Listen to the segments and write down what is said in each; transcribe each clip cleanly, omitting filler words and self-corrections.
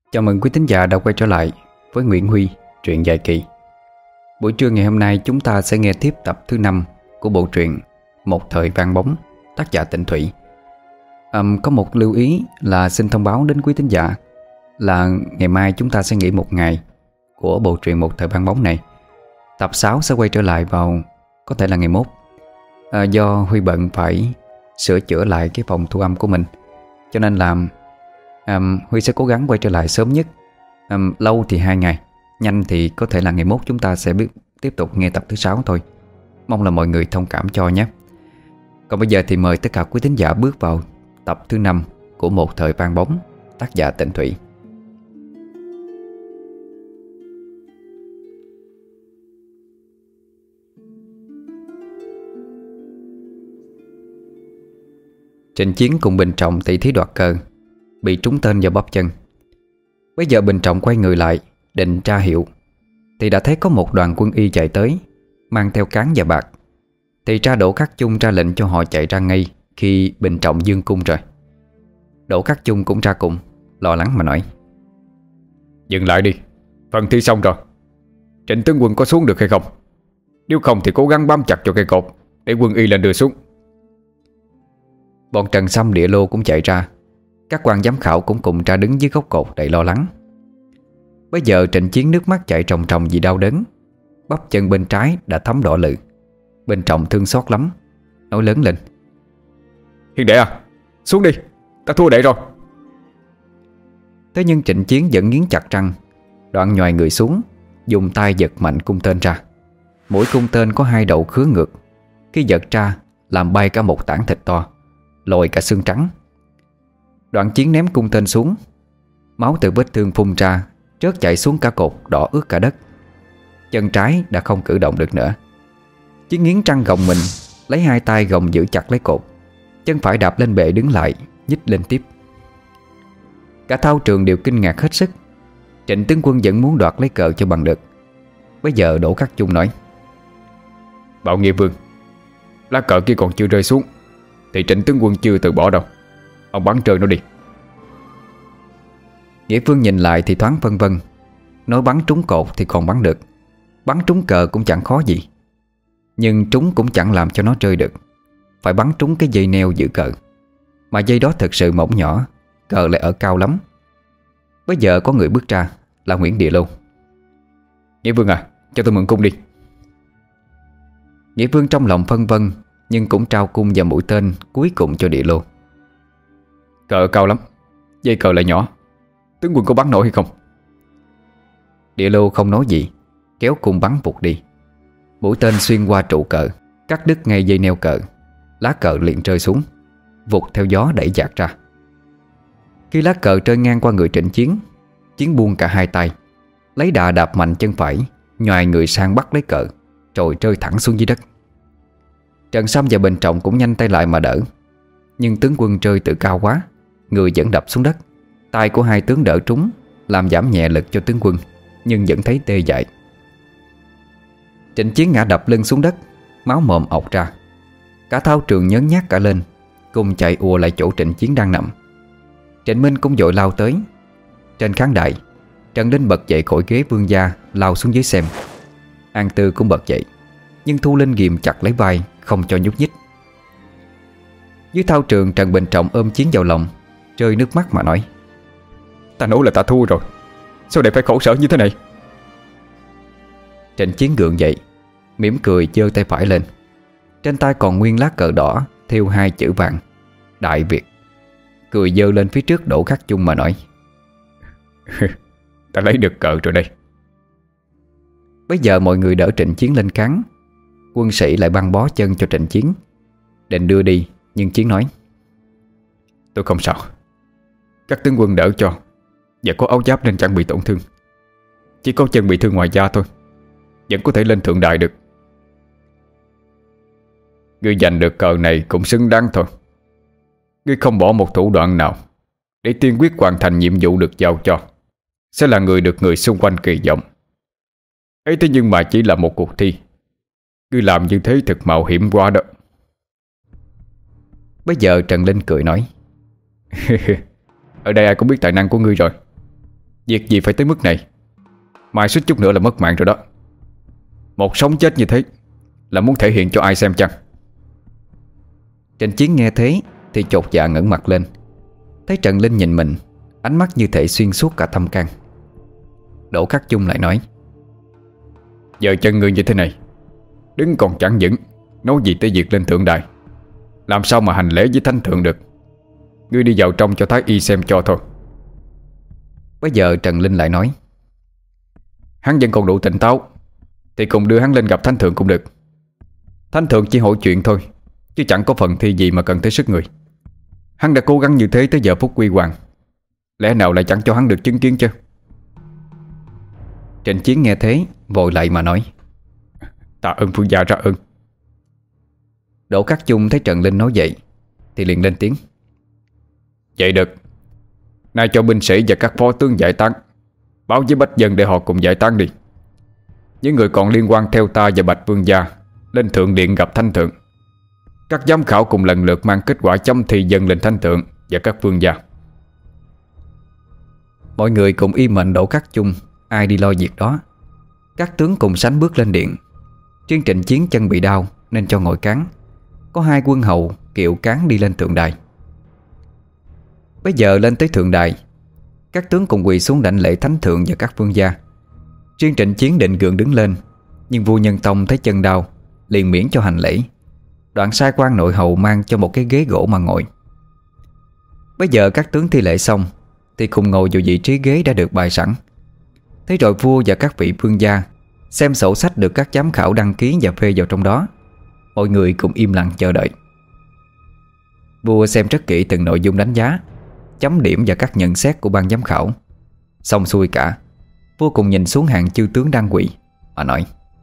Chào mừng quý thính giả đã quay trở lại với Nguyễn Huy, truyện dài kỳ. Buổi trưa ngày hôm nay chúng ta sẽ nghe tiếp tập thứ 5 của bộ truyện Một thời vang bóng, tác giả Tịnh Thủy. Có một lưu ý là xin thông báo đến quý thính giả là ngày mai chúng ta sẽ nghỉ một ngày của bộ truyện Một thời vang bóng này. Tập 6 sẽ quay trở lại vào có thể là ngày mốt. Do Huy bận phải sửa chữa lại cái phòng thu âm của mình, cho nên là Huy sẽ cố gắng quay trở lại sớm nhất. Lâu thì 2 ngày, nhanh thì có thể là ngày mốt chúng ta sẽ tiếp tục nghe tập thứ 6 thôi. Mong là mọi người thông cảm cho nhé. Còn bây giờ thì mời tất cả quý thính giả bước vào tập thứ 5 của Một thời vang bóng, tác giả Tịnh Thủy. Trịnh Chiến cùng Bình Trọng tỷ thí đoạt cờ, bị trúng tên vào bắp chân. Bây giờ Bình Trọng quay người lại định tra hiệu thì đã thấy có một đoàn quân y chạy tới, mang theo cán và bạc. Thì tra Đỗ Khắc Chung ra lệnh cho họ chạy ra ngay khi Bình Trọng dương cung rồi. Đỗ Khắc Chung cũng ra cùng, lo lắng mà nói: "Dừng lại đi, phần thi xong rồi. Trịnh tướng quân có xuống được hay không? Nếu không thì cố gắng bám chặt cho cây cột để quân y lên đưa xuống." Bọn Trần Sâm, Địa Lô cũng chạy ra. Các quan giám khảo cũng cùng ra đứng dưới gốc cột đầy lo lắng. Bây giờ Trịnh Chiến nước mắt chảy ròng ròng vì đau đớn. Bắp chân bên trái đã thấm đỏ lự. Bên Trọng thương xót lắm, nói lớn lên: "Hiền đệ à, xuống đi, ta thua đệ rồi." Thế nhưng Trịnh Chiến vẫn nghiến chặt răng, đoạn nhoài người xuống, dùng tay giật mạnh cung tên ra. Mỗi cung tên có 2 đầu khứa ngược. Khi giật ra làm bay cả một tảng thịt to, lồi cả xương trắng. Đoạn Chiến ném cung tên xuống. Máu từ vết thương phun ra, rớt chảy xuống cả cột, đỏ ướt cả đất. Chân trái đã không cử động được nữa. Chiến nghiến răng gồng mình, lấy 2 tay gồng giữ chặt lấy cột. Chân phải đạp lên bệ đứng lại, nhích lên tiếp. Cả thao trường đều kinh ngạc hết sức. Trịnh tướng quân vẫn muốn đoạt lấy cờ cho bằng được. Bây giờ Đỗ Khắc Chung nói: "Bảo Nghĩa Vương, lá cờ kia còn chưa rơi xuống thì Trịnh tướng quân chưa từ bỏ đâu. Ông bắn rơi nó đi." Nghĩa Vương nhìn lại thì thoáng phân vân. Nói bắn trúng cột thì còn bắn được, bắn trúng cờ cũng chẳng khó gì. Nhưng trúng cũng chẳng làm cho nó rơi được. Phải bắn trúng cái dây neo giữ cờ. Mà dây đó thật sự mỏng nhỏ, cờ lại ở cao lắm. Bây giờ có người bước ra là Nguyễn Địa Lô. "Nghĩa Vương à, cho tôi mượn cung đi." Nghĩa Vương trong lòng phân vân, nhưng cũng trao cung và mũi tên cuối cùng cho Địa Lô. "Cờ cao lắm, dây cờ lại nhỏ, tướng quân có bắn nổi hay không?" Địa Lô không nói gì, kéo cung bắn vụt đi. Mũi tên xuyên qua trụ cờ, cắt đứt ngay dây neo cờ. Lá cờ liền rơi xuống, vụt theo gió đẩy dạt ra. Khi lá cờ rơi ngang qua người Trịnh Chiến, Chiến buông cả 2 tay, lấy đà đạp mạnh chân phải, nhoài người sang bắt lấy cờ, rồi rơi thẳng xuống dưới đất. Trần Sâm và Bình Trọng cũng nhanh tay lại mà đỡ. Nhưng tướng quân rơi từ cao quá, người vẫn đập xuống đất. Tay của 2 tướng đỡ trúng, làm giảm nhẹ lực cho tướng quân, nhưng vẫn thấy tê dại. Trịnh Chiến ngã đập lưng xuống đất, máu mồm ọc ra. Cả thao trường nhớn nhác cả lên, cùng chạy ùa lại chỗ Trịnh Chiến đang nằm. Trịnh Minh cũng vội lao tới. Trên khán đài, Trần Linh bật dậy khỏi ghế vương gia, lao xuống dưới xem. An Tư cũng bật dậy, nhưng Thu Linh ghìm chặt lấy vai, không cho nhúc nhích. Dưới thao trường, Trần Bình Trọng ôm Chiến vào lòng, rơi nước mắt mà nói: "Ta nói là ta thua rồi, sao lại phải khổ sở như thế này?" Trịnh Chiến gượng dậy, mỉm cười giơ tay phải lên. Trên tay còn nguyên lá cờ đỏ thêu 2 chữ vàng: Đại Việt. Cười giơ lên phía trước Đỗ Khắc Chung mà nói: "Ta lấy được cờ rồi đây." Bây giờ mọi người đỡ Trịnh Chiến lên kháng. Quân sĩ lại băng bó chân cho Trịnh Chiến, định đưa đi, nhưng Chiến nói: "Tôi không sao, các tướng quân đỡ cho, và có áo giáp nên chẳng bị tổn thương. Chỉ có chân bị thương ngoài da thôi, vẫn có thể lên thượng đài được." "Ngươi giành được cờ này cũng xứng đáng thôi. Ngươi không bỏ một thủ đoạn nào để tiên quyết hoàn thành nhiệm vụ được giao cho, sẽ là người được người xung quanh kỳ vọng. Ấy thế nhưng mà chỉ là một cuộc thi. Ngươi làm như thế thật mạo hiểm quá đó." Bây giờ Trần Linh cười nói: "Ở đây ai cũng biết tài năng của ngươi rồi. Việc gì phải tới mức này? Mai suýt chút nữa là mất mạng rồi đó. Một sống chết như thế là muốn thể hiện cho ai xem chăng? Trịnh Chiến nghe thế thì chột dạ ngẩng mặt lên, thấy Trần Linh nhìn mình, ánh mắt như thể xuyên suốt cả tâm can. Đỗ Khắc Chung lại nói: Giờ chân ngươi như thế này, đứng còn chẳng vững, nói gì tới việc lên thượng đài, làm sao mà hành lễ với thánh thượng được? Ngươi đi vào trong cho thái y xem cho thôi. Bây giờ Trần Linh lại nói: Hắn vẫn còn đủ tỉnh táo thì cùng đưa hắn lên gặp thánh thượng cũng được. Thánh thượng chỉ hỏi chuyện thôi, chứ chẳng có phần thi gì mà cần tới sức người. Hắn đã cố gắng như thế tới giờ phút quy hoàng, lẽ nào lại chẳng cho hắn được chứng kiến chứ? Trịnh Chiến nghe thế vội lại mà nói: Tạ ơn phương gia ra ơn. Đỗ Khắc Chung thấy Trần Linh nói vậy thì liền lên tiếng: Vậy được, nay cho binh sĩ và các phó tướng giải tán, báo với bách dân để họ cùng giải tán đi. Những người còn liên quan theo ta và Bạch Vương gia lên thượng điện gặp thánh thượng. Các giám khảo cùng lần lượt mang kết quả chấm thi dâng lên thánh thượng và các vương gia. Mọi người cùng y mệnh Đỗ Khắc Chung, ai đi lo việc đó. Các tướng cùng sánh bước lên điện. Riêng Trịnh Chiến chân bị đau nên cho ngồi cáng. Có hai quân hầu kiệu cáng đi lên thượng đài. Bây giờ lên tới thượng đài, các tướng cùng quỳ xuống đảnh lễ thánh thượng và các vương gia. Riêng Trịnh Chiến định gượng đứng lên, nhưng vua Nhân Tông thấy chân đau liền miễn cho hành lễ, đoạn sai quan nội hầu mang cho một cái ghế gỗ mà ngồi. Bây giờ các tướng thi lễ xong thì cùng ngồi vào vị trí ghế đã được bày sẵn. Thế rồi vua và các vị vương gia xem sổ sách được các giám khảo đăng ký và phê vào trong đó. Mọi người cùng im lặng chờ đợi. Vua xem rất kỹ từng nội dung đánh giá, chấm điểm và các nhận xét của ban giám khảo. Xong xuôi cả, vua cùng nhìn xuống hàng chư tướng đang quỳ mà nói: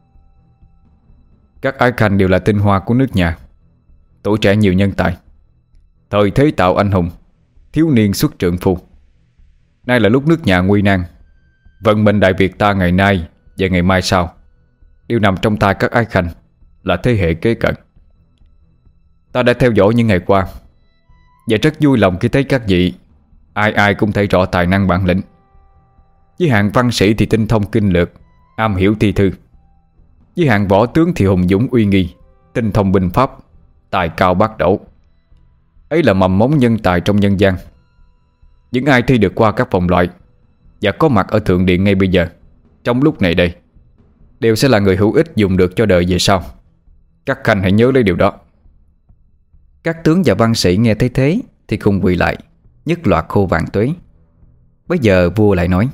Các ái khanh đều là tinh hoa của nước nhà, tuổi trẻ nhiều nhân tài, thời thế tạo anh hùng, thiếu niên xuất trượng phu. Nay là lúc nước nhà nguy nan, vận mệnh Đại Việt ta ngày nay và ngày mai sau đều nằm trong tay các ái khanh, là thế hệ kế cận. Ta đã theo dõi những ngày qua và rất vui lòng khi thấy các vị ai ai cũng thấy rõ tài năng bản lĩnh. Với hạng văn sĩ thì tinh thông kinh lược, am hiểu thi thư. Với hạng võ tướng thì hùng dũng uy nghi, tinh thông binh pháp, tài cao bác đỗ. Ấy là mầm mống nhân tài trong nhân gian. Những ai thi được qua các vòng loại và có mặt ở thượng điện ngay bây giờ, trong lúc này đây, đều sẽ là người hữu ích dùng được cho đời về sau. Các khanh hãy nhớ lấy điều đó. Các tướng và văn sĩ nghe thấy thế thì cùng quỳ lại, nhất loạt hô vạn tuế. Bây giờ vua lại nói: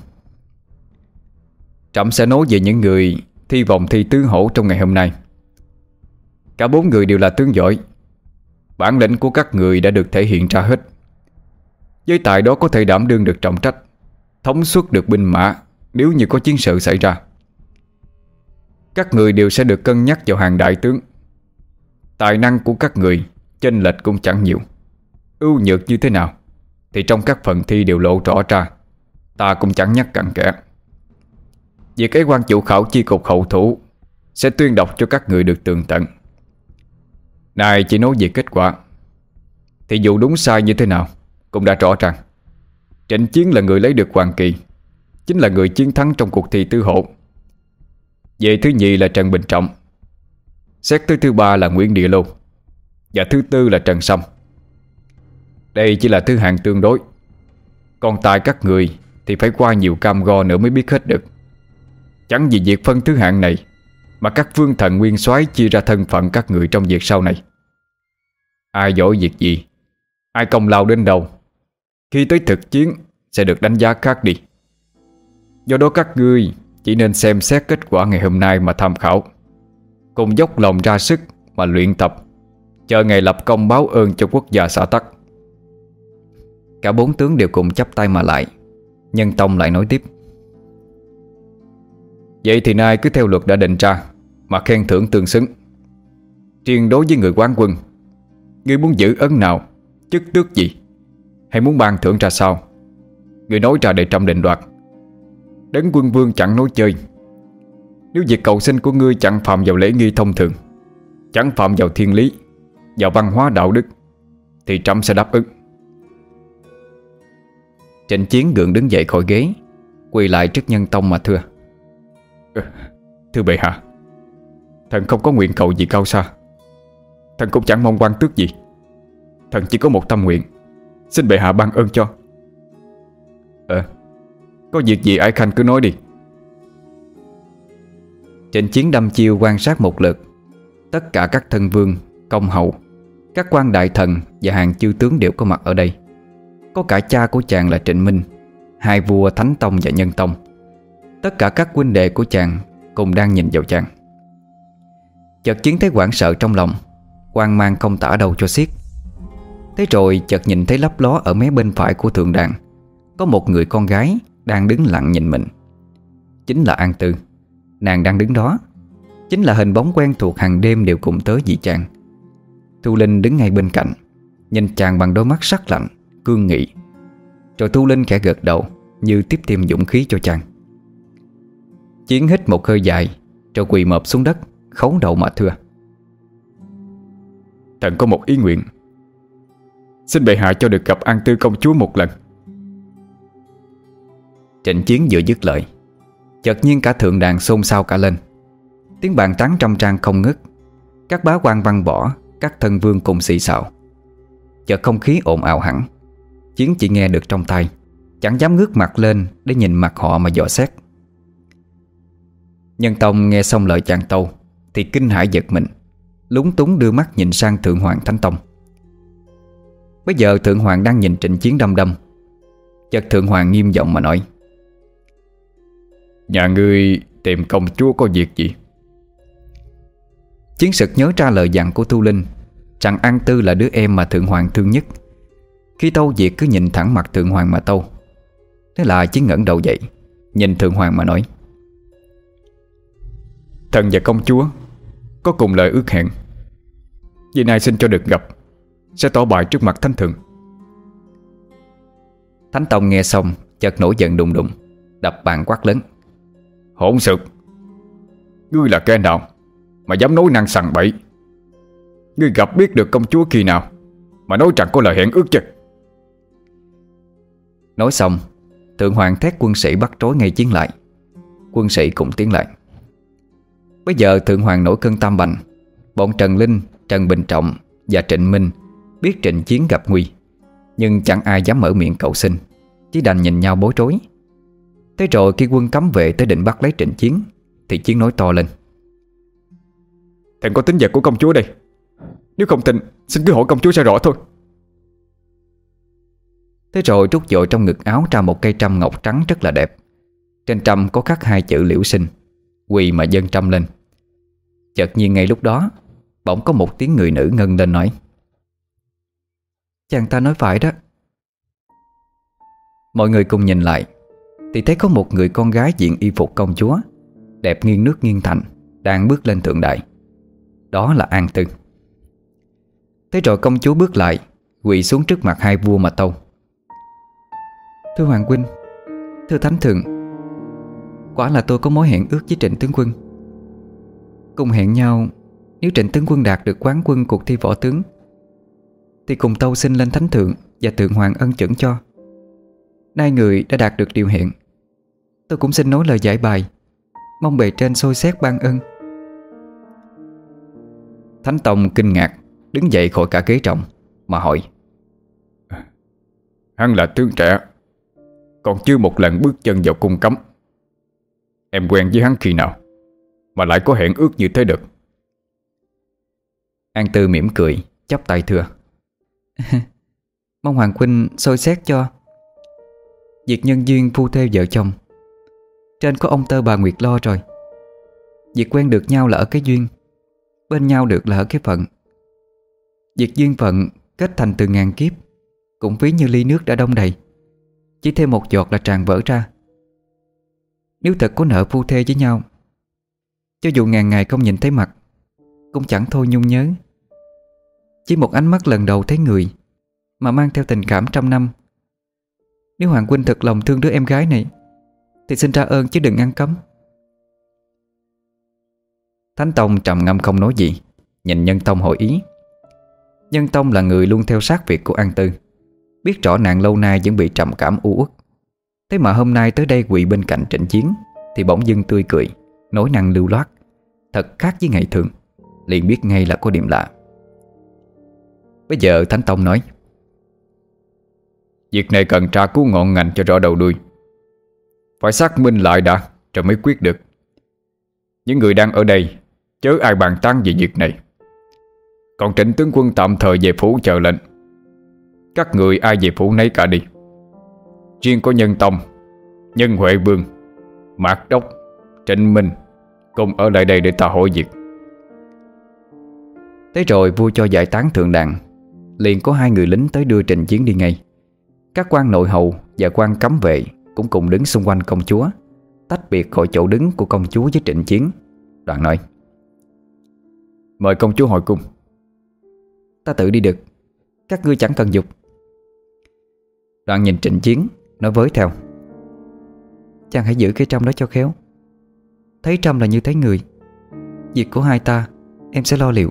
Trẫm sẽ nói về những người thi vòng thi tứ hổ trong ngày hôm nay. Cả 4 người đều là tướng giỏi. Bản lĩnh của các người đã được thể hiện ra hết. Với tài đó có thể đảm đương được trọng trách, thống suất được binh mã nếu như có chiến sự xảy ra. Các người đều sẽ được cân nhắc vào hàng đại tướng. Tài năng của các người chênh lệch cũng chẳng nhiều. Ưu nhược như thế nào thì trong các phần thi đều lộ rõ ra, ta cũng chẳng nhắc cặn kẽ. Việc ấy quan chủ khảo chi cục hậu thủ sẽ tuyên đọc cho các người được tường tận. Này chỉ nói về kết quả thì dù đúng sai như thế nào cũng đã rõ ràng. Trịnh Chiến là người lấy được hoàng kỳ, chính là người chiến thắng trong cuộc thi tứ hổ. Về thứ nhì là Trần Bình Trọng, xét tới thứ ba là Nguyễn Địa Lô, và thứ tư là Trần Sâm. Đây chỉ là thứ hạng tương đối, còn tài các người thì phải qua nhiều cam go nữa mới biết hết được. Chẳng vì việc phân thứ hạng này mà các vương thần nguyên soái chia ra thân phận các người trong việc sau này. Ai giỏi việc gì, ai công lao đến đâu, khi tới thực chiến sẽ được đánh giá khác đi. Do đó các ngươi chỉ nên xem xét kết quả ngày hôm nay mà tham khảo, cùng dốc lòng ra sức mà luyện tập, chờ ngày lập công báo ơn cho quốc gia xã tắc. Cả 4 tướng đều cùng chắp tay mà lại. Nhân Tông lại nói tiếp: Vậy thì nay cứ theo luật đã định ra mà khen thưởng tương xứng. Riêng đối với người quán quân, ngươi muốn giữ ấn nào, chức tước gì, hay muốn ban thưởng ra sao, ngươi nói ra để Trẫm định đoạt. Đấng quân vương chẳng nói chơi. Nếu việc cầu xin của ngươi chẳng phạm vào lễ nghi thông thường, chẳng phạm vào thiên lý, vào văn hóa đạo đức, thì Trẫm sẽ đáp ứng. Trịnh Chiến gượng đứng dậy khỏi ghế, quỳ lại trước Nhân Tông mà thưa: Thưa bệ hạ, thần không có nguyện cầu gì cao xa, thần cũng chẳng mong quan tước gì. Thần chỉ có một tâm nguyện, xin bệ hạ ban ơn cho. Có việc gì Ái Khanh cứ nói đi. Trịnh Chiến đăm chiêu quan sát một lượt tất cả các thân vương, công hầu, các quan đại thần và hàng chư tướng đều có mặt ở đây. Có cả cha của chàng là Trịnh Minh, hai vua Thánh Tông và Nhân Tông. Tất cả các huynh đệ của chàng cùng đang nhìn vào chàng. Chợt Chiến thấy hoảng sợ trong lòng, hoang mang không tả đâu cho xiết. Thế rồi chợt nhìn thấy lấp ló ở mé bên phải của thượng đàn có một người con gái đang đứng lặng nhìn mình. Chính là An Tư. Nàng đang đứng đó chính là hình bóng quen thuộc hàng đêm đều cùng tới vì chàng. Thu Linh đứng ngay bên cạnh, nhìn chàng bằng đôi mắt sắc lạnh, cương nghị. Rồi Thu Linh khẽ gật đầu, như tiếp thêm dũng khí cho chàng. Chiến hít một hơi dài, rồi quỳ mọp xuống đất, khấu đầu mà thưa: Thần có một ý nguyện, xin bệ hạ cho được gặp An Tư công chúa một lần. Trịnh Chiến vừa dứt lời, chợt nhiên cả thượng đàn xôn xao cả lên. Tiếng bàn tán trăm trang không ngớt. Các bá quan văn võ, các thân vương cùng xì xào. Chợt không khí ồn ào hẳn. Chiến chỉ nghe được trong tai, chẳng dám ngước mặt lên để nhìn mặt họ mà dò xét. Nhân Tông nghe xong lời chàng tâu thì kinh hãi giật mình, lúng túng đưa mắt nhìn sang Thượng Hoàng Thánh Tông. Bây giờ Thượng Hoàng đang nhìn Trịnh Chiến đăm đăm. Chợt Thượng Hoàng nghiêm giọng mà nói: Nhà ngươi tìm công chúa có việc gì? Chiến sực nhớ ra lời dặn của Thu Linh rằng An Tư là đứa em mà Thượng Hoàng thương nhất. Khi tâu việc cứ nhìn thẳng mặt Thượng Hoàng mà tâu. Thế là Chiến ngẩng đầu dậy, nhìn Thượng Hoàng mà nói: Thần và công chúa có cùng lời ước hẹn, vì nay xin cho được gặp, sẽ tỏ bại trước mặt Thánh Thượng. Thánh Tông nghe xong chợt nổi giận đùng đùng, đập bàn quát lớn: Hỗn xược! Ngươi là kẻ nào mà dám nói năng sằng bậy? Ngươi gặp biết được công chúa khi nào mà nói rằng có lời hẹn ước chứ? Nói xong, Thượng Hoàng thét quân sĩ bắt trói ngay Chiến lại. Quân sĩ cũng tiến lại. Bây giờ Thượng Hoàng nổi cơn tam bành. Bọn Trần Linh, Trần Bình Trọng và Trịnh Minh biết Trịnh Chiến gặp nguy, nhưng chẳng ai dám mở miệng cầu xin, chỉ đành nhìn nhau bối rối. Thế rồi khi quân cấm vệ tới định bắt lấy Trịnh Chiến thì Chiến nói to lên: Thần có tính vật của công chúa đây. Nếu không tin, xin cứ hỏi công chúa sẽ rõ thôi. Thế rồi rút vội trong ngực áo ra một cây trâm ngọc trắng rất là đẹp. Trên trâm có khắc hai chữ Liễu Sinh. Quỳ mà dâng trâm lên. Chợt nhiên ngay lúc đó, bỗng có một tiếng người nữ ngân lên nói: Chàng ta nói phải đó. Mọi người cùng nhìn lại thì thấy có một người con gái diện y phục công chúa, đẹp nghiêng nước nghiêng thành, đang bước lên thượng đài. Đó là An Tư. Thế rồi công chúa bước lại, quỳ xuống trước mặt hai vua mà tâu: Thưa Hoàng huynh, thưa Thánh Thượng, quả là tôi có mối hẹn ước với Trịnh tướng quân. Cùng hẹn nhau, nếu Trịnh tướng quân đạt được quán quân cuộc thi võ tướng thì cùng tâu xin lên Thánh Thượng và Thượng Hoàng ân chuẩn cho. Nay người đã đạt được điều hẹn, tôi cũng xin nói lời giải bài, mong bề trên xôi xét ban ân. Thánh Tông kinh ngạc, đứng dậy khỏi cả ghế trọng mà hỏi: Hắn là tướng trẻ, còn chưa một lần bước chân vào cung cấm. Em quen với hắn khi nào mà lại có hẹn ước như thế được? An Tư mỉm cười, chắp tay thưa: Mong Hoàng huynh xôi xét cho. Việc nhân duyên phu thê vợ chồng, trên có ông tơ bà Nguyệt lo rồi. Việc quen được nhau là ở cái duyên, bên nhau được là ở cái phận. Việc duyên phận kết thành từ ngàn kiếp, cũng ví như ly nước đã đông đầy, chỉ thêm một giọt là tràn vỡ ra. Nếu thật có nợ phu thê với nhau, cho dù ngàn ngày không nhìn thấy mặt, cũng chẳng thôi nhung nhớ. Chỉ một ánh mắt lần đầu thấy người mà mang theo tình cảm trăm năm. Nếu Hoàng huynh thật lòng thương đứa em gái này thì xin ra ơn chứ đừng ngăn cấm. Thánh Tông trầm ngâm không nói gì, nhìn Nhân Tông hỏi ý. Nhân Tông là người luôn theo sát việc của An Tư, biết rõ nàng lâu nay vẫn bị trầm cảm u uất. Thế mà hôm nay tới đây quỳ bên cạnh Trịnh Chiến thì bỗng dưng tươi cười, nói năng lưu loát, thật khác với ngày thường. Liền biết ngay là có điểm lạ. Bây giờ Thánh Tông nói: Việc này cần tra cứu ngọn ngành cho rõ đầu đuôi. Phải xác minh lại đã rồi mới quyết được. Những người đang ở đây chớ ai bàn tán về việc này. Còn Trịnh tướng quân tạm thời về phủ chờ lệnh. Các người ai về phủ nấy cả đi. Riêng có Nhân Tông, Nhân Huệ Vương, Mạc Đốc, Trịnh Minh cùng ở lại đây để ta hỏi việc. Thế rồi vua cho giải tán thượng đàn. Liền có 2 người lính tới đưa Trịnh Chiến đi ngay. Các quan nội hầu và quan cấm vệ cũng cùng đứng xung quanh công chúa, tách biệt khỏi chỗ đứng của công chúa với Trịnh Chiến. Đoạn nói: Mời công chúa hồi cung. Ta tự đi được, các ngươi chẳng cần dục. Đoạn nhìn Trịnh Chiến nói với theo: Chàng hãy giữ cái Trâm đó cho khéo. Thấy Trâm là như thấy người. Việc của hai ta em sẽ lo liệu.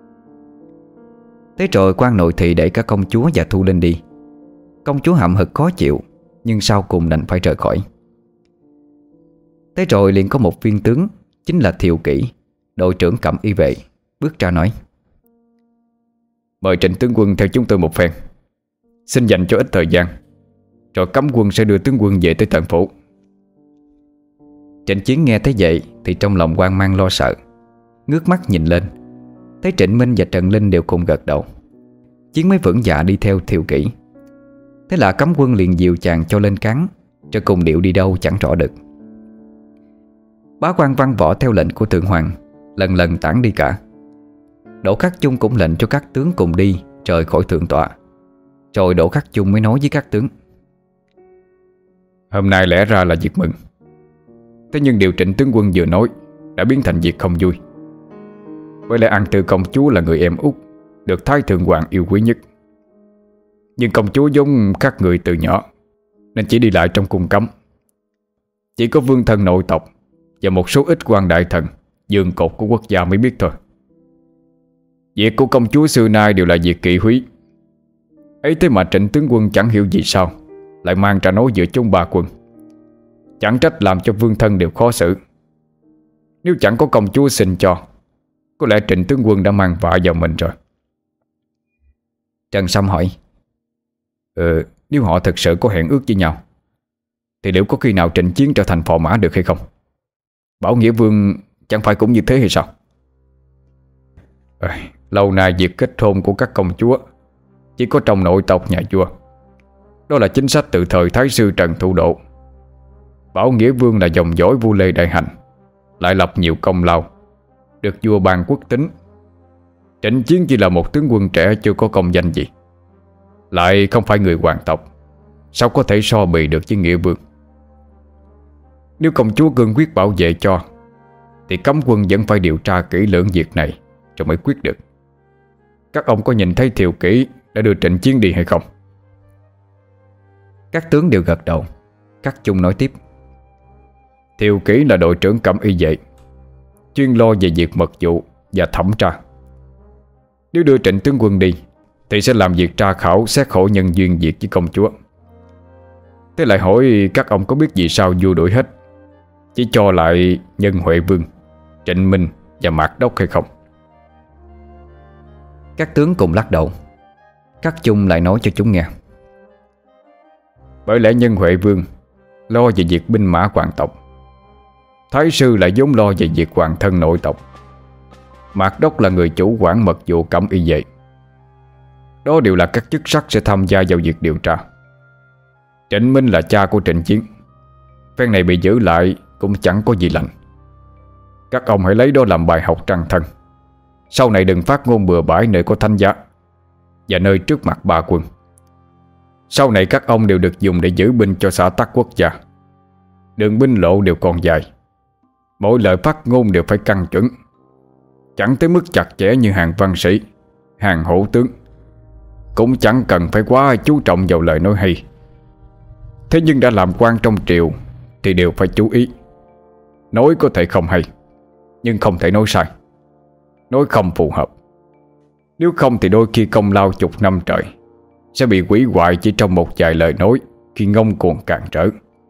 Thế rồi quan nội thị đẩy cả công chúa và Thu Linh đi. Công chúa hậm hực khó chịu, nhưng sau cùng đành phải rời khỏi. Thế rồi liền có một viên tướng, chính là Thiệu Kỷ, đội trưởng Cẩm Y vệ, bước ra nói: Mời Trịnh tướng quân theo chúng tôi một phen. Xin dành cho ít thời gian, rồi cấm quân sẽ đưa tướng quân về tới tận phủ. Trịnh Chiến nghe thấy vậy thì trong lòng hoang mang lo sợ, ngước mắt nhìn lên, thấy Trịnh Minh và Trần Linh đều cùng gật đầu. Chiến mới vững dạ đi theo Thiệu Kỷ. Thế là cấm quân liền dìu chàng cho lên cắn, cho cùng điệu đi đâu chẳng rõ được. Bá quan văn võ theo lệnh của thượng hoàng, lần lần tản đi cả. Đỗ Khắc Chung cũng lệnh cho các tướng cùng đi rời khỏi thượng tọa. Rồi Đỗ Khắc Chung mới nói với các tướng: Hôm nay lẽ ra là việc mừng. Thế nhưng điều Trịnh tướng quân vừa nói đã biến thành việc không vui. Bởi lẽ An Tư công chúa là người em út được Thái thượng hoàng yêu quý nhất. Nhưng công chúa giống các người từ nhỏ, nên chỉ đi lại trong cung cấm. Chỉ có vương thân nội tộc và một số ít quan đại thần, giường cột của quốc gia mới biết thôi. Việc của công chúa xưa nay đều là việc kỵ húy. Ấy thế mà Trịnh tướng quân chẳng hiểu gì sao lại mang ra nói giữa chúng ba quân. Chẳng trách làm cho vương thân đều khó xử. Nếu chẳng có công chúa xin cho, có lẽ Trịnh tướng quân đã mang vạ vào mình rồi. Trần Sâm hỏi: Nếu họ thực sự có hẹn ước với nhau, thì liệu có khi nào Trịnh Chiến trở thành phò mã được hay không? Bảo Nghĩa Vương chẳng phải cũng như thế hay sao? Lâu nay việc kết hôn của các công chúa chỉ có trong nội tộc nhà vua. Đó là chính sách từ thời Thái sư Trần Thủ Độ. Bảo Nghĩa Vương là dòng dõi vua Lê Đại Hành, lại lập nhiều công lao, được vua ban quốc tính. Trịnh Chiến chỉ là một tướng quân trẻ chưa có công danh gì, lại không phải người hoàng tộc, sao có thể so bì được với Nghĩa Vương? Nếu công chúa cương quyết bảo vệ cho, thì cấm quân vẫn phải điều tra kỹ lưỡng việc này rồi mới quyết được. Các ông có nhìn thấy Thiệu Kỷ đã đưa Trịnh Chiến đi hay không? Các tướng đều gật đầu. Các Chung nói tiếp: Thiệu Kỷ là đội trưởng Cẩm Y vệ, chuyên lo về việc mật vụ và thẩm tra. Nếu đưa Trịnh tướng quân đi thì sẽ làm việc tra khảo xét khổ nhân duyên việc với công chúa. Thế lại hỏi các ông có biết vì sao vua đuổi hết, chỉ cho lại Nhân Huệ Vương, Trịnh Minh và Mạc Đốc hay không? Các tướng cùng lắc đầu. Các Chung lại nói cho chúng nghe: Bởi lẽ Nhân Huệ Vương lo về việc binh mã hoàng tộc, Thái sư lại vốn lo về việc hoàng thân nội tộc, Mạc Đốc là người chủ quản mật vụ Cẩm Y vệ. Đó đều là các chức sắc sẽ tham gia vào việc điều tra. Trịnh Minh là cha của Trịnh Chiến, phen này bị giữ lại cũng chẳng có gì lành. Các ông hãy lấy đó làm bài học trăng thân. Sau này đừng phát ngôn bừa bãi nơi có thánh giá và nơi trước mặt ba quân. Sau này các ông đều được dùng để giữ binh cho xã tắc quốc gia. Đường binh lộ đều còn dài, mỗi lời phát ngôn đều phải căn chuẩn, chẳng tới mức chặt chẽ như hàng văn sĩ, hàng hổ tướng. Cũng chẳng cần phải quá chú trọng vào lời nói hay. Thế nhưng đã làm quan trong triều thì đều phải chú ý. Nói có thể không hay, nhưng không thể nói sai, nói không phù hợp. Nếu không thì đôi khi công lao chục năm trời sẽ bị hủy hoại chỉ trong một vài lời nói khi ngông cuồng càn trở.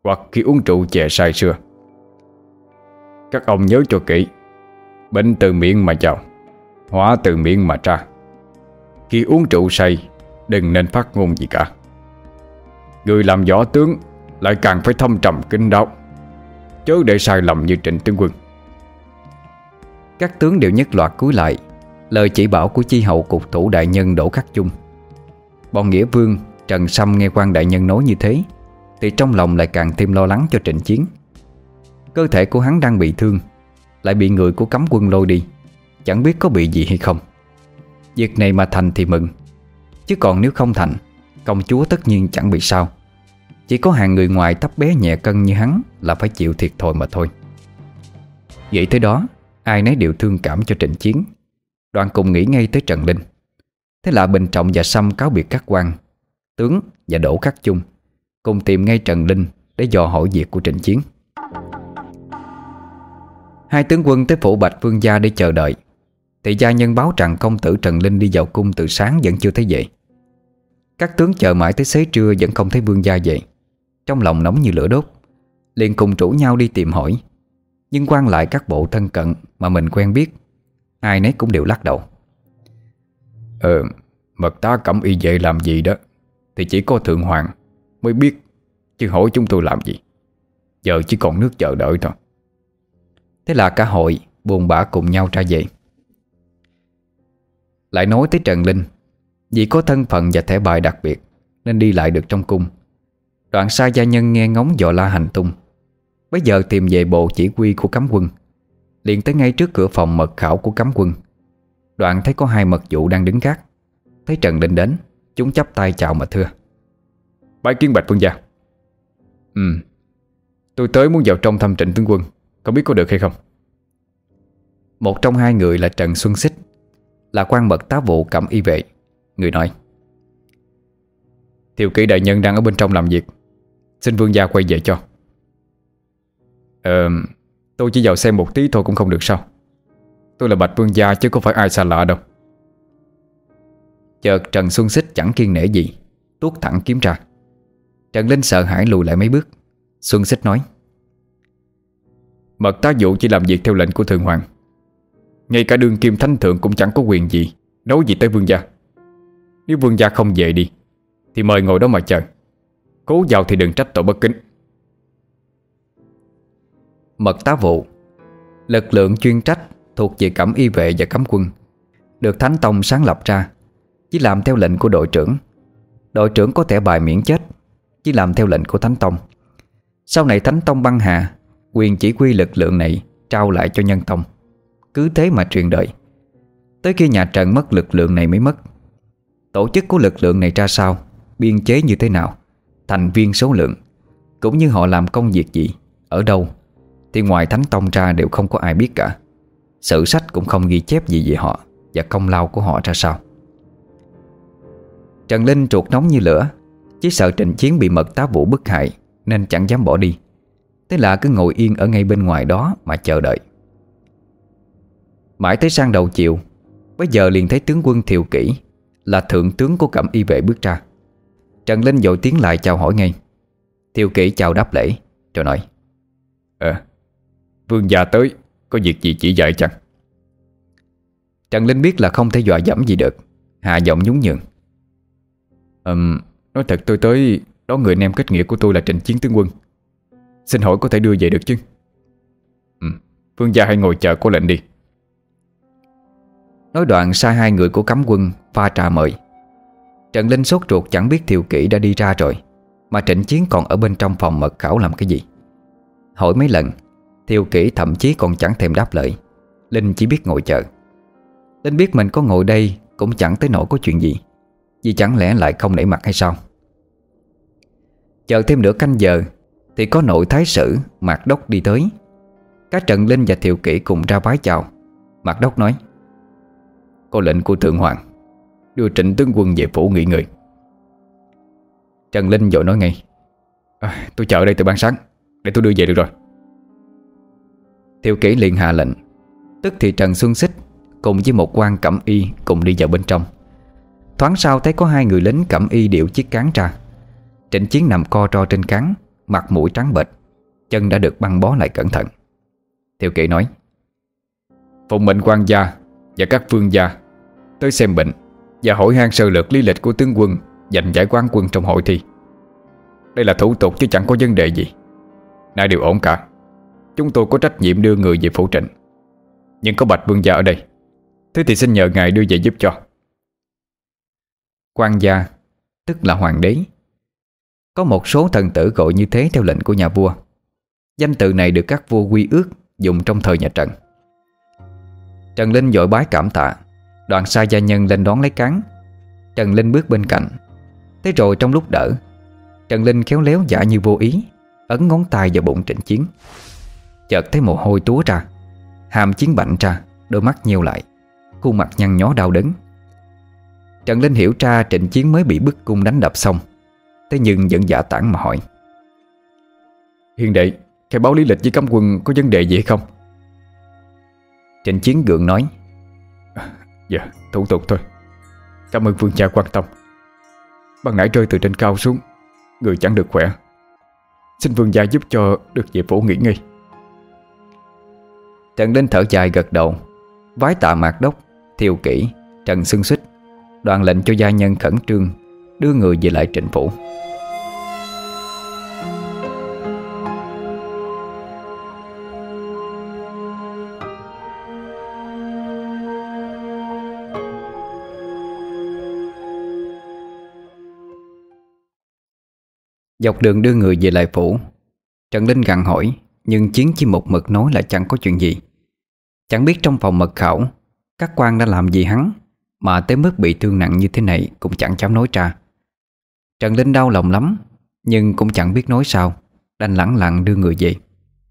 hoặc khi uống rượu chè say sưa. Các ông nhớ cho kỹ, bệnh từ miệng mà vào, hỏa từ miệng mà ra. Khi uống rượu say, đừng nên phát ngôn gì cả. Người làm võ tướng lại càng phải thâm trầm kín đáo, chớ để sai lầm như Trịnh tướng quân. Các tướng đều nhất loạt cúi lại, lời chỉ bảo của chi hậu cục thủ đại nhân Đỗ Khắc Chung. Bọn nghĩa vương Trần Sâm nghe quan đại nhân nói như thế thì trong lòng lại càng thêm lo lắng cho Trịnh Chiến. Cơ thể của hắn đang bị thương, lại bị người của cấm quân lôi đi, chẳng biết có bị gì hay không. Việc này mà thành thì mừng, chứ còn nếu không thành, công chúa tất nhiên chẳng bị sao. Chỉ có hàng người ngoài thấp bé nhẹ cân như hắn là phải chịu thiệt thòi mà thôi. Nghĩ tới đó, ai nấy đều thương cảm cho Trịnh Chiến. Đoàn cùng nghĩ ngay tới Trần Linh. Thế là Bình Trọng và Sâm cáo biệt các quan, tướng và Đỗ Khắc Chung, cùng tìm ngay Trần Linh để dò hỏi việc của Trịnh Chiến. Hai tướng quân tới phủ Bạch Vương gia để chờ đợi, thì gia nhân báo rằng công tử Trần Linh đi vào cung từ sáng vẫn chưa thấy về. Các tướng chờ mãi tới xế trưa vẫn không thấy vương gia về. Trong lòng nóng như lửa đốt, liền cùng rủ nhau đi tìm hỏi. Nhưng quan lại các bộ thân cận mà mình quen biết, ai nấy cũng đều lắc đầu. Mật tá Cẩm Y về làm gì đó thì chỉ có Thượng Hoàng mới biết, chứ hỏi chúng tôi làm gì. Giờ chỉ còn nước chờ đợi thôi. Thế là cả hội buồn bã cùng nhau ra về. Lại nói tới Trần Linh, vì có thân phận và thẻ bài đặc biệt nên đi lại được trong cung. Đoạn sai gia nhân nghe ngóng dò la hành tung, bây giờ tìm về bộ chỉ huy của cấm quân. Liền tới ngay trước cửa phòng mật khảo của cấm quân. Đoạn thấy có hai mật vụ đang đứng gác. Thấy Trần Linh đến, chúng chắp tay chào mà thưa: Bái kiến Bạch Vương gia. Tôi tới muốn vào trong thăm Trịnh tướng quân, không biết có được hay không? Một trong hai người là Trần Xuân Xích, là quan mật tá vụ Cẩm Y vệ. Người nói: Thiệu kỵ đại nhân đang ở bên trong làm việc, xin vương gia quay về cho. Tôi chỉ vào xem một tí thôi cũng không được sao? Tôi là Bạch Vương gia chứ có phải ai xa lạ đâu. Chợt Trần Xuân Xích chẳng kiêng nể gì, tuốt thẳng kiếm ra. Trần Linh sợ hãi lùi lại mấy bước. Xuân Xích nói: Mật tá vụ chỉ làm việc theo lệnh của Thượng Hoàng. Ngay cả đương kim thánh thượng cũng chẳng có quyền gì nói gì tới vương gia. Nếu vương gia không về đi thì mời ngồi đó mà chờ. Cố vào thì đừng trách tội bất kính. Mật tá vụ, lực lượng chuyên trách thuộc về Cẩm Y vệ và cấm quân, được Thánh Tông sáng lập ra, chỉ làm theo lệnh của đội trưởng. Đội trưởng có thẻ bài miễn chết, chỉ làm theo lệnh của Thánh Tông. Sau này Thánh Tông băng hà, quyền chỉ huy lực lượng này trao lại cho Nhân Tông. Cứ thế mà truyền đời, tới khi nhà Trần mất lực lượng này mới mất. Tổ chức của lực lượng này ra sao, biên chế như thế nào, thành viên số lượng, cũng như họ làm công việc gì, ở đâu, thì ngoài Thánh Tông ra đều không có ai biết cả. Sử sách cũng không ghi chép gì về họ và công lao của họ ra sao. Trần Linh ruột nóng như lửa, chỉ sợ Trịnh Chiến bị mật tá vụ bức hại nên chẳng dám bỏ đi. Thế là cứ ngồi yên ở ngay bên ngoài đó mà chờ đợi. Mãi tới sang đầu chiều, bây giờ liền thấy tướng quân Thiệu Kỷ, là thượng tướng của Cẩm Y vệ bước ra. Trần Linh vội tiến lại chào hỏi ngay. Thiệu Kỷ chào đáp lễ rồi nói: Vương gia tới, có việc gì chỉ dạy chăng? Trần Linh biết là không thể dọa dẫm gì được, hạ giọng nhún nhường: Nói thật tôi tới đón người anh em kết nghĩa của tôi là Trịnh Chiến tướng quân. Xin hỏi có thể đưa về được chứ? Vương gia hãy ngồi chờ có lệnh đi. Nói đoạn sai hai người của cấm quân pha trà mời. Trần Linh sốt ruột chẳng biết Thiệu Kỷ đã đi ra rồi, mà Trịnh Chiến còn ở bên trong phòng mật khảo làm cái gì. Hỏi mấy lần, Thiệu Kỷ thậm chí còn chẳng thèm đáp lời. Linh chỉ biết ngồi chờ. Linh biết mình có ngồi đây cũng chẳng tới nỗi có chuyện gì, vì chẳng lẽ lại không nể mặt hay sao? Chờ thêm nửa canh giờ thì có nội thái sử Mạc Đốc đi tới. Cả Trần Linh và Thiệu Kỷ cùng ra vái chào. Mạc Đốc nói: Có lệnh của Thượng Hoàng, đưa Trịnh tướng quân về phủ nghỉ ngơi. Trần Linh vội nói ngay: Tôi chờ ở đây từ ban sáng, để tôi đưa về được rồi. Thiệu Kỷ liền hạ lệnh. Tức thì Trần Xuân Xích cùng với một quan Cẩm Y cùng đi vào bên trong. Thoáng sau thấy có hai người lính Cẩm Y điệu chiếc cán ra. Trịnh Chiến nằm co ro trên cán, mặt mũi trắng bệch, chân đã được băng bó lại cẩn thận. Thiệu Kỵ nói: phụng mệnh quan gia và các vương gia tới xem bệnh và hỏi han sơ lược lý lịch của tướng quân giành giải quán quân trong hội thi. Đây là thủ tục chứ chẳng có vấn đề gì. Nay đều ổn cả. Chúng tôi có trách nhiệm đưa người về phủ Trịnh, nhưng có Bạch vương gia ở đây, thế thì xin nhờ ngài đưa về giúp cho. Quan gia tức là hoàng đế. Có một số thần tử gọi như thế theo lệnh của nhà vua. Danh từ này được các vua quy ước dùng trong thời nhà Trần. Trần Linh vội bái cảm tạ, đoạn sai gia nhân lên đón lấy cán. Trần Linh bước bên cạnh. Thế rồi trong lúc đỡ, Trần Linh khéo léo giả như vô ý ấn ngón tay vào bụng Trịnh Chiến. Chợt thấy mồ hôi túa ra, hàm Chiến bạnh ra, đôi mắt nheo lại, khuôn mặt nhăn nhó đau đớn. Trần Linh hiểu ra Trịnh Chiến mới bị bức cung đánh đập xong, thế nhưng vẫn giả tản mà hỏi: Hiền đệ, khai báo lý lịch với cấm quân có vấn đề gì hay không? Trịnh Chiến gượng nói: Dạ, thủ tục thôi. Cảm ơn vương gia quan tâm. Ban nãy rơi từ trên cao xuống, người chẳng được khỏe. Xin vương gia giúp cho được về phủ nghỉ ngơi. Trần Linh thở dài gật đầu, vái tạ Mạc Đốc, Thiệu Kỷ, Trần Xưng Xích, đoạn lệnh cho gia nhân khẩn trương đưa người về lại Trịnh phủ. Dọc đường đưa người về lại phủ, Trần Linh gặng hỏi, nhưng Chiến chỉ một mực nói là chẳng có chuyện gì. Chẳng biết trong phòng mật khảo các quan đã làm gì hắn mà tới mức bị thương nặng như thế này cũng chẳng dám nói ra. Trần Linh đau lòng lắm, nhưng cũng chẳng biết nói sao, đành lẳng lặng đưa người về.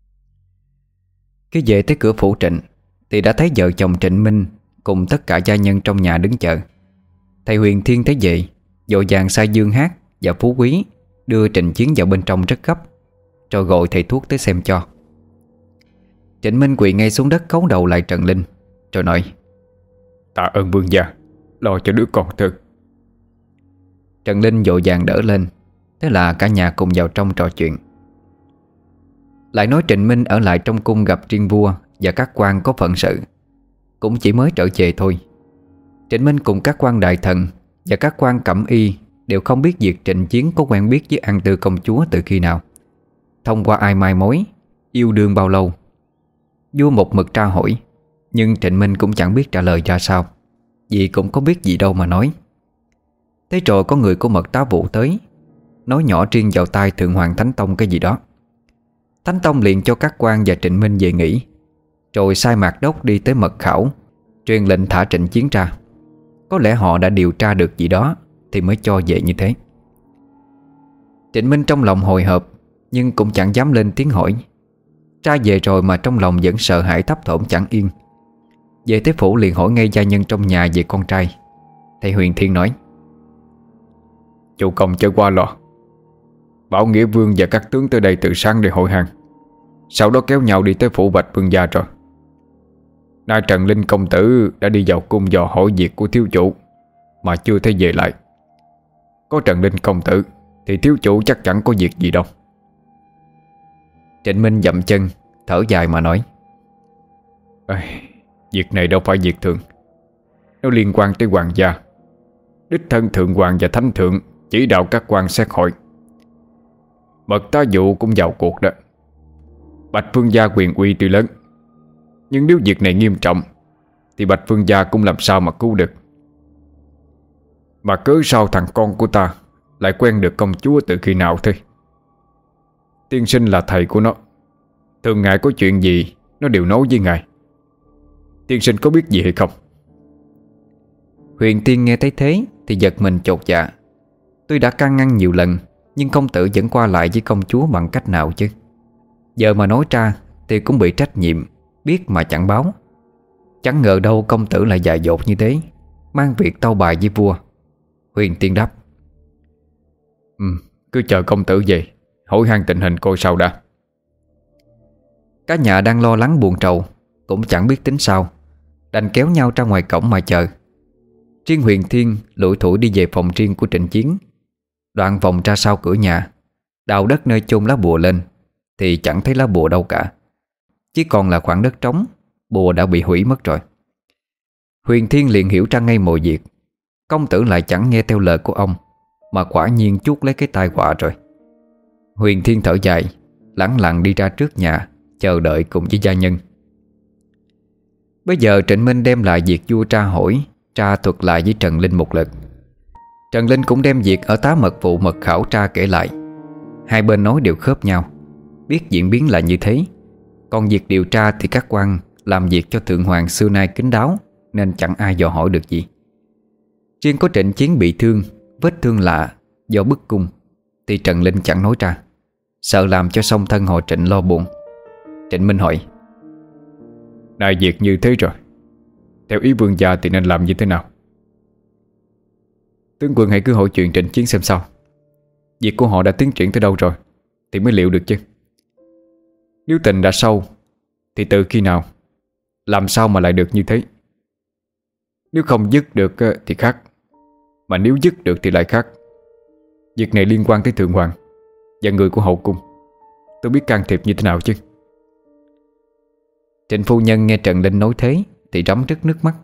Khi về tới cửa phủ Trịnh thì đã thấy vợ chồng Trịnh Minh cùng tất cả gia nhân trong nhà đứng chờ. Thầy Huyền Thiên thấy vậy, vội vàng sai Dương Hát và Phú Quý đưa Trịnh Chiến vào bên trong rất gấp, rồi gọi thầy thuốc tới xem cho. Trịnh Minh quỳ ngay xuống đất khấu đầu lại Trần Linh, rồi nói: Tạ ơn vương gia, lo cho đứa con thơ. Trần Linh vội vàng đỡ lên. Thế là cả nhà cùng vào trong trò chuyện. Lại nói Trịnh Minh ở lại trong cung gặp riêng vua và các quan có phận sự. Cũng chỉ mới trở về thôi. Trịnh Minh cùng các quan đại thần và các quan cẩm y đều không biết việc Trịnh Chiến có quen biết với An Tư công chúa từ khi nào, thông qua ai mai mối, yêu đương bao lâu. Vua một mực tra hỏi, nhưng Trịnh Minh cũng chẳng biết trả lời ra sao, vì cũng có biết gì đâu mà nói. Thế rồi có người của mật tá vụ tới, nói nhỏ riêng vào tai Thượng Hoàng Thánh Tông cái gì đó. Thánh Tông liền cho các quan và Trịnh Minh về nghỉ, rồi sai Mạc Đốc đi tới mật khảo, truyền lệnh thả Trịnh Chiến ra. Có lẽ họ đã điều tra được gì đó thì mới cho về như thế. Trịnh Minh trong lòng hồi hộp, nhưng cũng chẳng dám lên tiếng hỏi. Ra về rồi mà trong lòng vẫn sợ hãi thấp thỏm chẳng yên. Về tới phủ liền hỏi ngay gia nhân trong nhà về con trai. Thầy Huyền Thiên nói: Chủ công chơi qua lò, bảo Nghĩa Vương và các tướng tới đây từ sáng để hội hàng, sau đó kéo nhau đi tới phủ Bạch vương gia rồi. Nay Trần Linh công tử đã đi vào cung dò hỏi việc của thiếu chủ mà chưa thấy về lại. Có Trần Linh công tử thì thiếu chủ chắc chẳng có việc gì đâu. Trịnh Minh dậm chân, thở dài mà nói: Việc này đâu phải việc thường. Nó liên quan tới hoàng gia. Đích thân thượng hoàng và thánh thượng chỉ đạo các quan xét hỏi. Mật tá vụ cũng vào cuộc đó. Bạch vương gia quyền uy tuy lớn, nhưng nếu việc này nghiêm trọng thì Bạch vương gia cũng làm sao mà cứu được. Mà cớ sao thằng con của ta lại quen được công chúa từ khi nào thế? Tiên sinh là thầy của nó, thường ngài có chuyện gì nó đều nói với ngài. Tiên sinh có biết gì hay không? Huyền Tiên nghe thấy thế thì giật mình chột dạ. Tôi đã can ngăn nhiều lần, nhưng công tử vẫn qua lại với công chúa bằng cách nào chứ? Giờ mà nói ra thì cũng bị trách nhiệm, biết mà chẳng báo. Chẳng ngờ đâu công tử lại dại dột như thế, mang việc tâu bài với vua. Huyền Tiên đáp: Cứ chờ công tử về hỏi han tình hình coi sao đã. Cả nhà đang lo lắng buồn trầu, cũng chẳng biết tính sao, đành kéo nhau ra ngoài cổng mà chờ. Riêng Huyền Thiên lủi thủi đi về phòng riêng của Trịnh Chiến, đoạn vòng ra sau cửa nhà, Đào đất nơi chôn lá bùa lên thì chẳng thấy lá bùa đâu cả. Chỉ còn là khoảng đất trống, bùa đã bị hủy mất rồi. Huyền Thiên liền hiểu ra ngay mọi việc. Công tử lại chẳng nghe theo lời của ông, mà quả nhiên chuốc lấy cái tai họa rồi. Huyền Thiên thở dài, lẳng lặng đi ra trước nhà, chờ đợi cùng với gia nhân. Bây giờ Trịnh Minh đem lại việc vua tra hỏi, tra thuật lại với Trần Linh một lượt. Trần Linh cũng đem việc ở tá mật vụ mật khảo tra kể lại. Hai bên nói đều khớp nhau, biết diễn biến là như thế. Còn việc điều tra thì các quan làm việc cho Thượng Hoàng xưa nay kín đáo, nên chẳng ai dò hỏi được gì. Riêng có Trịnh Chiến bị thương, vết thương lạ do bức cung, thì Trần Linh chẳng nói ra, sợ làm cho song thân họ Trịnh lo buồn. Trịnh Minh hỏi: Nay việc như thế rồi, theo ý vương gia thì nên làm như thế nào? Tướng quân hãy cứ hỏi chuyện Trịnh Chiến xem sao. Việc của họ đã tiến triển tới đâu rồi thì mới liệu được chứ. Nếu tình đã sâu thì từ khi nào, làm sao mà lại được như thế? Nếu không dứt được thì khác, mà nếu dứt được thì lại khác. Việc này liên quan tới Thượng Hoàng và người của hậu cung, tôi biết can thiệp như thế nào chứ. Trịnh phu nhân nghe Trần Linh nói thế thì rắm rứt nước mắt.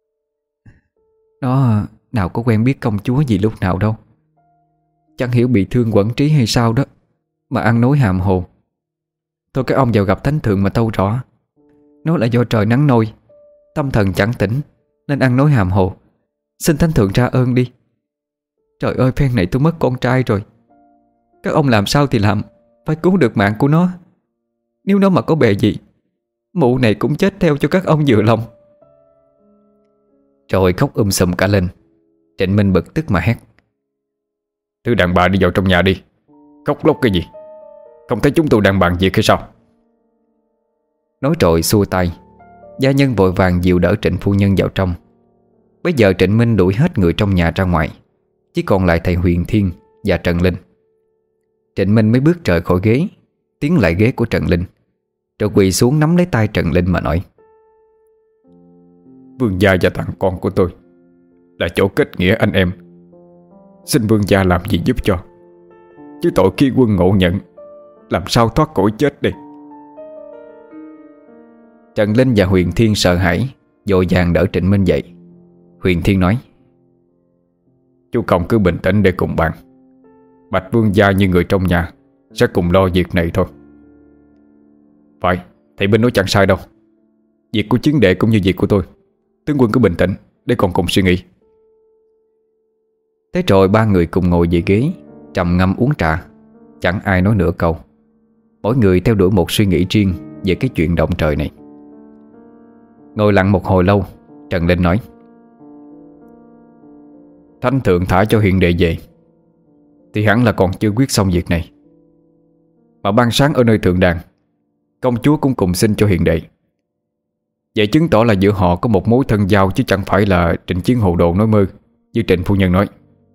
Nó nào có quen biết công chúa gì lúc nào đâu. Chẳng hiểu bị thương quẫn trí hay sao đó mà ăn nói hàm hồ. Thôi cái ông vào gặp thánh thượng mà tâu rõ. Nó là do trời nắng nôi, tâm thần chẳng tỉnh nên ăn nói hàm hồ. Xin thánh thượng ra ơn đi. Trời ơi, phen này tôi mất con trai rồi. Các ông làm sao thì làm, phải cứu được mạng của nó. Nếu nó mà có bề gì, mụ này cũng chết theo cho các ông vừa lòng. Rồi khóc sùm cả lên. Trịnh Minh bực tức mà hét: Thứ đàn bà đi vào trong nhà đi. Khóc lóc cái gì? Không thấy chúng tôi đang bàn việc hay sao? Nói rồi xua tay. Gia nhân vội vàng dìu đỡ Trịnh phu nhân vào trong. Bây giờ Trịnh Minh đuổi hết người trong nhà ra ngoài, chỉ còn lại thầy Huyền Thiên và Trần Linh. Trịnh Minh mới bước rời khỏi ghế, tiến lại ghế của Trần Linh, rồi quỳ xuống nắm lấy tay Trần Linh mà nói: Vương gia và thằng con của tôi là chỗ kết nghĩa anh em. Xin vương gia làm gì giúp cho, chứ tội khi quân ngộ nhận, làm sao thoát khỏi chết đây. Trần Linh và Huyền Thiên sợ hãi, vội vàng đỡ Trịnh Minh dậy. Huyền Thiên nói: Chú Công cứ bình tĩnh để cùng bàn. Bạch vương gia như người trong nhà sẽ cùng lo việc này thôi. Phải, thầy Binh nói chẳng sai đâu. Việc của chiến đệ cũng như việc của tôi. Tướng quân cứ bình tĩnh để còn cùng suy nghĩ. Thế rồi ba người cùng ngồi về ghế, trầm ngâm uống trà. Chẳng ai nói nửa câu. Mỗi người theo đuổi một suy nghĩ riêng về cái chuyện động trời này. Ngồi lặng một hồi lâu, Trần Linh nói: Thánh thượng thả cho hiền đệ về thì hẳn là còn chưa quyết xong việc này. Mà ban sáng ở nơi thượng đàn, công chúa cũng cùng xin cho hiền đệ. Vậy chứng tỏ là giữa họ có một mối thân giao, chứ chẳng phải là Trịnh Chiến hồ đồ nói mơ như Trịnh phu nhân nói.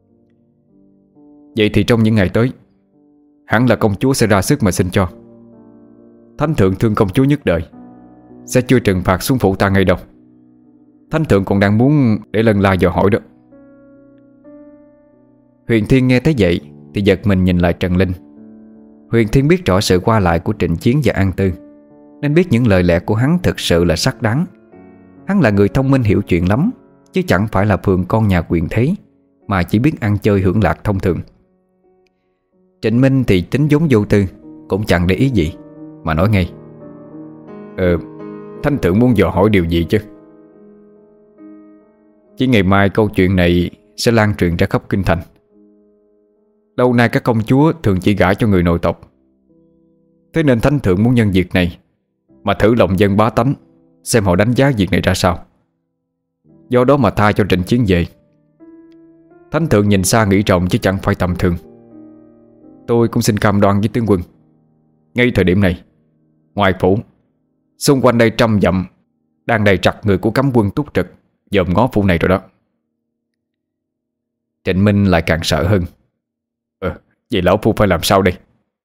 Vậy thì trong những ngày tới, hẳn là công chúa sẽ ra sức mà xin cho. Thánh thượng thương công chúa nhất đời, sẽ chưa trừng phạt xuống phụ ta ngay đâu. Thánh thượng còn đang muốn để lần la dò hỏi đó. Huyền Thiên nghe thấy vậy thì giật mình nhìn lại Trần Linh. Huyền Thiên biết rõ sự qua lại của Trịnh Chiến và An Tư, nên biết những lời lẽ của hắn thực sự là sắc đáng. Hắn là người thông minh hiểu chuyện lắm, chứ chẳng phải là phường con nhà quyền thế mà chỉ biết ăn chơi hưởng lạc thông thường. Trịnh Minh thì tính vốn vô tư, cũng chẳng để ý gì mà nói ngay: Thánh thượng muốn dò hỏi điều gì chứ? Chỉ ngày mai câu chuyện này sẽ lan truyền ra khắp kinh thành. Lâu nay các công chúa thường chỉ gả cho người nội tộc, thế nên thánh thượng muốn nhân việc này mà thử lòng dân bá tánh, xem họ đánh giá việc này ra sao. Do đó mà tha cho Trịnh Chiến về. Thánh thượng nhìn xa nghĩ rộng chứ chẳng phải tầm thường. Tôi cũng xin cam đoan với tướng quân, ngay thời điểm này, ngoài phủ, xung quanh đây 100 dặm đang đầy trặc người của cấm quân túc trực dòm ngó phủ này rồi đó. Trịnh Minh lại càng sợ hơn. Vậy lão phu phải làm sao đây?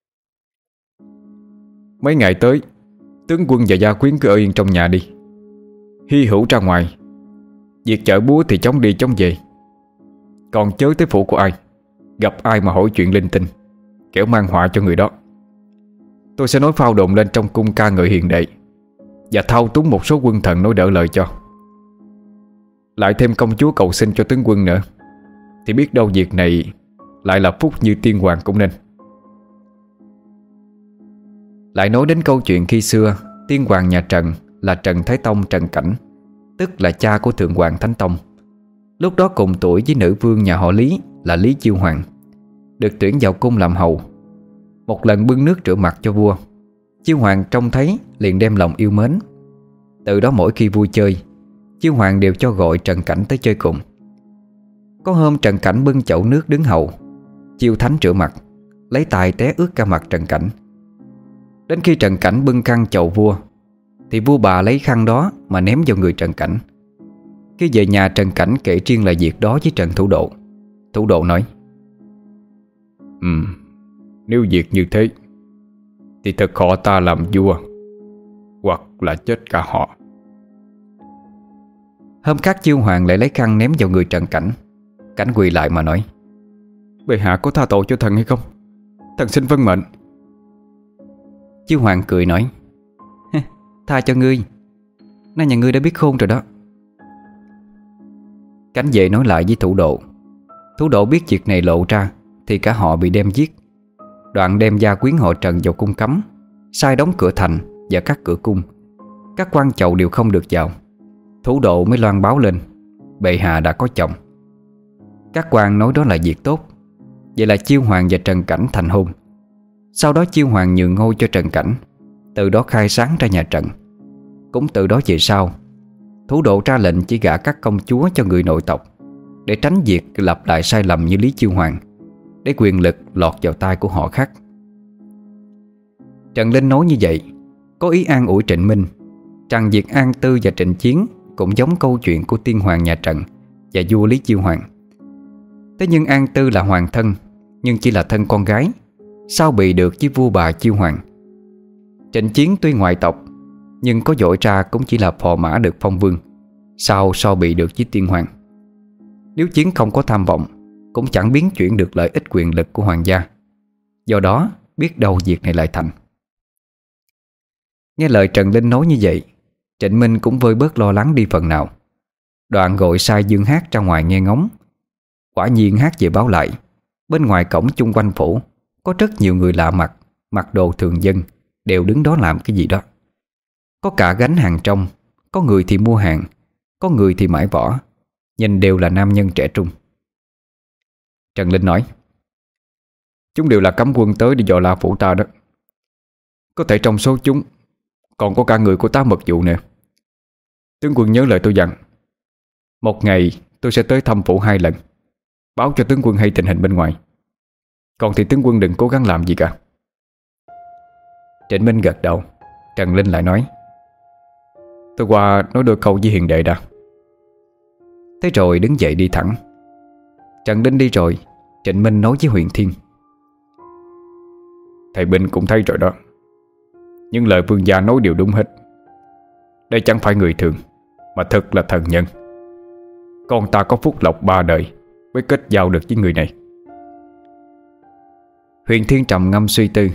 Mấy ngày tới, tướng quân và gia quyến cứ ở yên trong nhà đi. Hy hữu ra ngoài, việc chợ búa thì chóng đi chóng về. Còn chớ tới phủ của ai, gặp ai mà hỏi chuyện linh tinh, kẻo mang họa cho người đó. Tôi sẽ nói phao đồn lên trong cung ca ngợi hiền đệ, và thao túng một số quân thần nói đỡ lời cho. Lại thêm công chúa cầu xin cho tướng quân nữa, thì biết đâu việc này lại là phúc như tiên hoàng cũng nên. Lại nói đến câu chuyện khi xưa tiên hoàng nhà Trần là Trần Thái Tông Trần Cảnh, tức là cha của Thượng Hoàng Thánh Tông, lúc đó cùng tuổi với nữ vương nhà họ Lý là Lý Chiêu Hoàng, được tuyển vào cung làm hầu. Một lần bưng nước rửa mặt cho vua, Chiêu Hoàng trông thấy liền đem lòng yêu mến. Từ đó mỗi khi vui chơi, Chiêu Hoàng đều cho gọi Trần Cảnh tới chơi cùng. Có hôm Trần Cảnh bưng chậu nước đứng hầu, Chiêu Thánh rửa mặt, lấy tài té ướt cả mặt Trần Cảnh. Đến khi Trần Cảnh bưng khăn chầu vua, thì vua bà lấy khăn đó mà ném vào người Trần Cảnh. Khi về nhà, Trần Cảnh kể riêng lại việc đó với Trần Thủ Độ. Thủ Độ nói: Nếu việc như thế thì thật họ ta làm vua, hoặc là chết cả họ. Hôm khác Chiêu Hoàng lại lấy khăn ném vào người Trần Cảnh. Cảnh quỳ lại mà nói: Bệ hạ có tha tội cho thần hay không? Thần xin vâng mệnh. Chiêu Hoàng cười nói: Tha cho ngươi, nay nhà ngươi đã biết khôn rồi đó. Cảnh về nói lại với Thủ Độ. Thủ Độ biết việc này lộ ra thì cả họ bị đem giết. Đoạn đem gia quyến họ Trần vào cung cấm, sai đóng cửa thành và các cửa cung. Các quan chầu đều không được vào. Thủ Độ mới loan báo lên bệ hạ đã có chồng. Các quan nói đó là việc tốt. Vậy là Chiêu Hoàng và Trần Cảnh thành hôn. Sau đó Chiêu Hoàng nhường ngôi cho Trần Cảnh, từ đó khai sáng ra nhà Trần. Cũng từ đó về sau, Thủ Độ ra lệnh chỉ gả các công chúa cho người nội tộc, để tránh việc lặp lại sai lầm như Lý Chiêu Hoàng, để quyền lực lọt vào tay của họ khác. Trần Linh nói như vậy có ý an ủi Trịnh Minh rằng việc An Tư và Trịnh Chiến cũng giống câu chuyện của tiên hoàng nhà Trần và vua Lý Chiêu Hoàng. Thế nhưng An Tư là hoàng thân, nhưng chỉ là thân con gái, sao bị được với vua bà Chiêu Hoàng. Trịnh Chiến tuy ngoại tộc, nhưng có dội ra cũng chỉ là phò mã được phong vương, sao so bị được với tiên hoàng. Nếu Chiến không có tham vọng, cũng chẳng biến chuyển được lợi ích quyền lực của hoàng gia. Do đó biết đâu việc này lại thành. Nghe lời Trần Linh nói như vậy, Trịnh Minh cũng vơi bớt lo lắng đi phần nào. Đoạn gọi sai Dương Hát ra ngoài nghe ngóng. Quả nhiên Hát về báo lại, bên ngoài cổng chung quanh phủ có rất nhiều người lạ mặt, mặc đồ thường dân, đều đứng đó làm cái gì đó. Có cả gánh hàng trong, có người thì mua hàng, có người thì mãi võ, nhìn đều là nam nhân trẻ trung. Trần Linh nói: Chúng đều là cấm quân tới đi dò la phủ ta đó. Có thể trong số chúng còn có cả người của tá mật vụ nè. Tướng quân nhớ lời tôi dặn, một ngày tôi sẽ tới thăm phủ 2 lần, báo cho tướng quân hay tình hình bên ngoài. Còn thì tướng quân đừng cố gắng làm gì cả. Trịnh Minh gật đầu. Trần Linh lại nói: Tôi qua nói đôi câu với hiền đệ đã. Thế rồi đứng dậy đi thẳng. Trần Linh đi rồi, Trịnh Minh nói với Huyền Thiên: Thầy Binh cũng thấy rồi đó, những lời vương gia nói đều đúng hết. Đây chẳng phải người thường, mà thật là thần nhân. Con ta có phúc lộc 3 đời mới kết giao được với người này. Huyền Thiên trầm ngâm suy tư.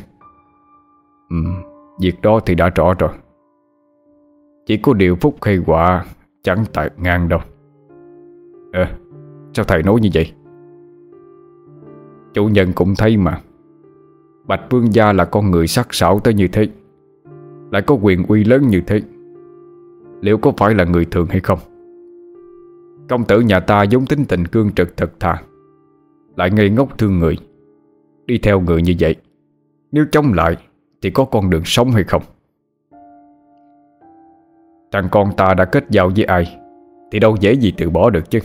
Việc đó thì đã rõ rồi. Chỉ có điều phúc hay họa chẳng tại ngang đâu. Sao thầy nói như vậy? Chủ nhân cũng thấy mà, Bạch Vương gia là con người sắc sảo tới như thế, lại có quyền uy lớn như thế, liệu có phải là người thường hay không? Công tử nhà ta vốn tính tình cương trực thật thà, lại ngây ngốc thương người. Đi theo người như vậy, nếu chống lại thì có con đường sống hay không? Thằng con ta đã kết giao với ai thì đâu dễ gì từ bỏ được chứ.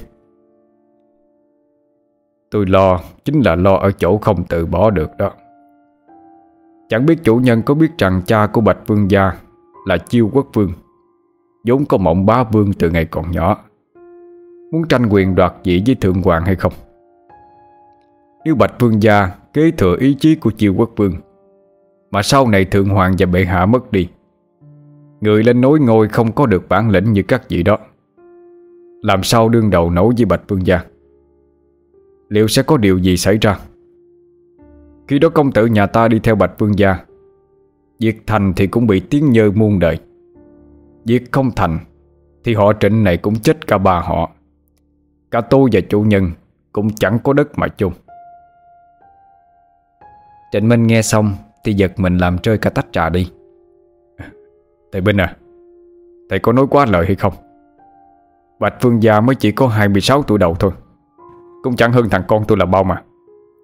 Tôi lo chính là lo ở chỗ không từ bỏ được đó. Chẳng biết chủ nhân có biết rằng cha của Bạch Vương gia là Chiêu Quốc Vương, vốn có mộng bá vương từ ngày còn nhỏ, muốn tranh quyền đoạt vị với Thượng Hoàng hay không? Nếu Bạch Vương gia kế thừa ý chí của Chiêu Quốc Vương, mà sau này Thượng Hoàng và bệ hạ mất đi, người lên nối ngôi không có được bản lĩnh như các vị đó, làm sao đương đầu nổi với Bạch Vương gia? Liệu sẽ có điều gì xảy ra? Khi đó công tử nhà ta đi theo Bạch Vương gia, việc thành thì cũng bị tiếng nhơ muôn đời, việc không thành thì họ Trịnh này cũng chết cả ba họ. Cả tôi và chủ nhân cũng chẳng có đất mà chôn. Trịnh Minh nghe xong thì giật mình làm rơi cả tách trà đi. Thầy Binh à, thầy có nói quá lời hay không? Bạch Vương gia mới chỉ có 26 tuổi đầu thôi, cũng chẳng hơn thằng con tôi là bao mà.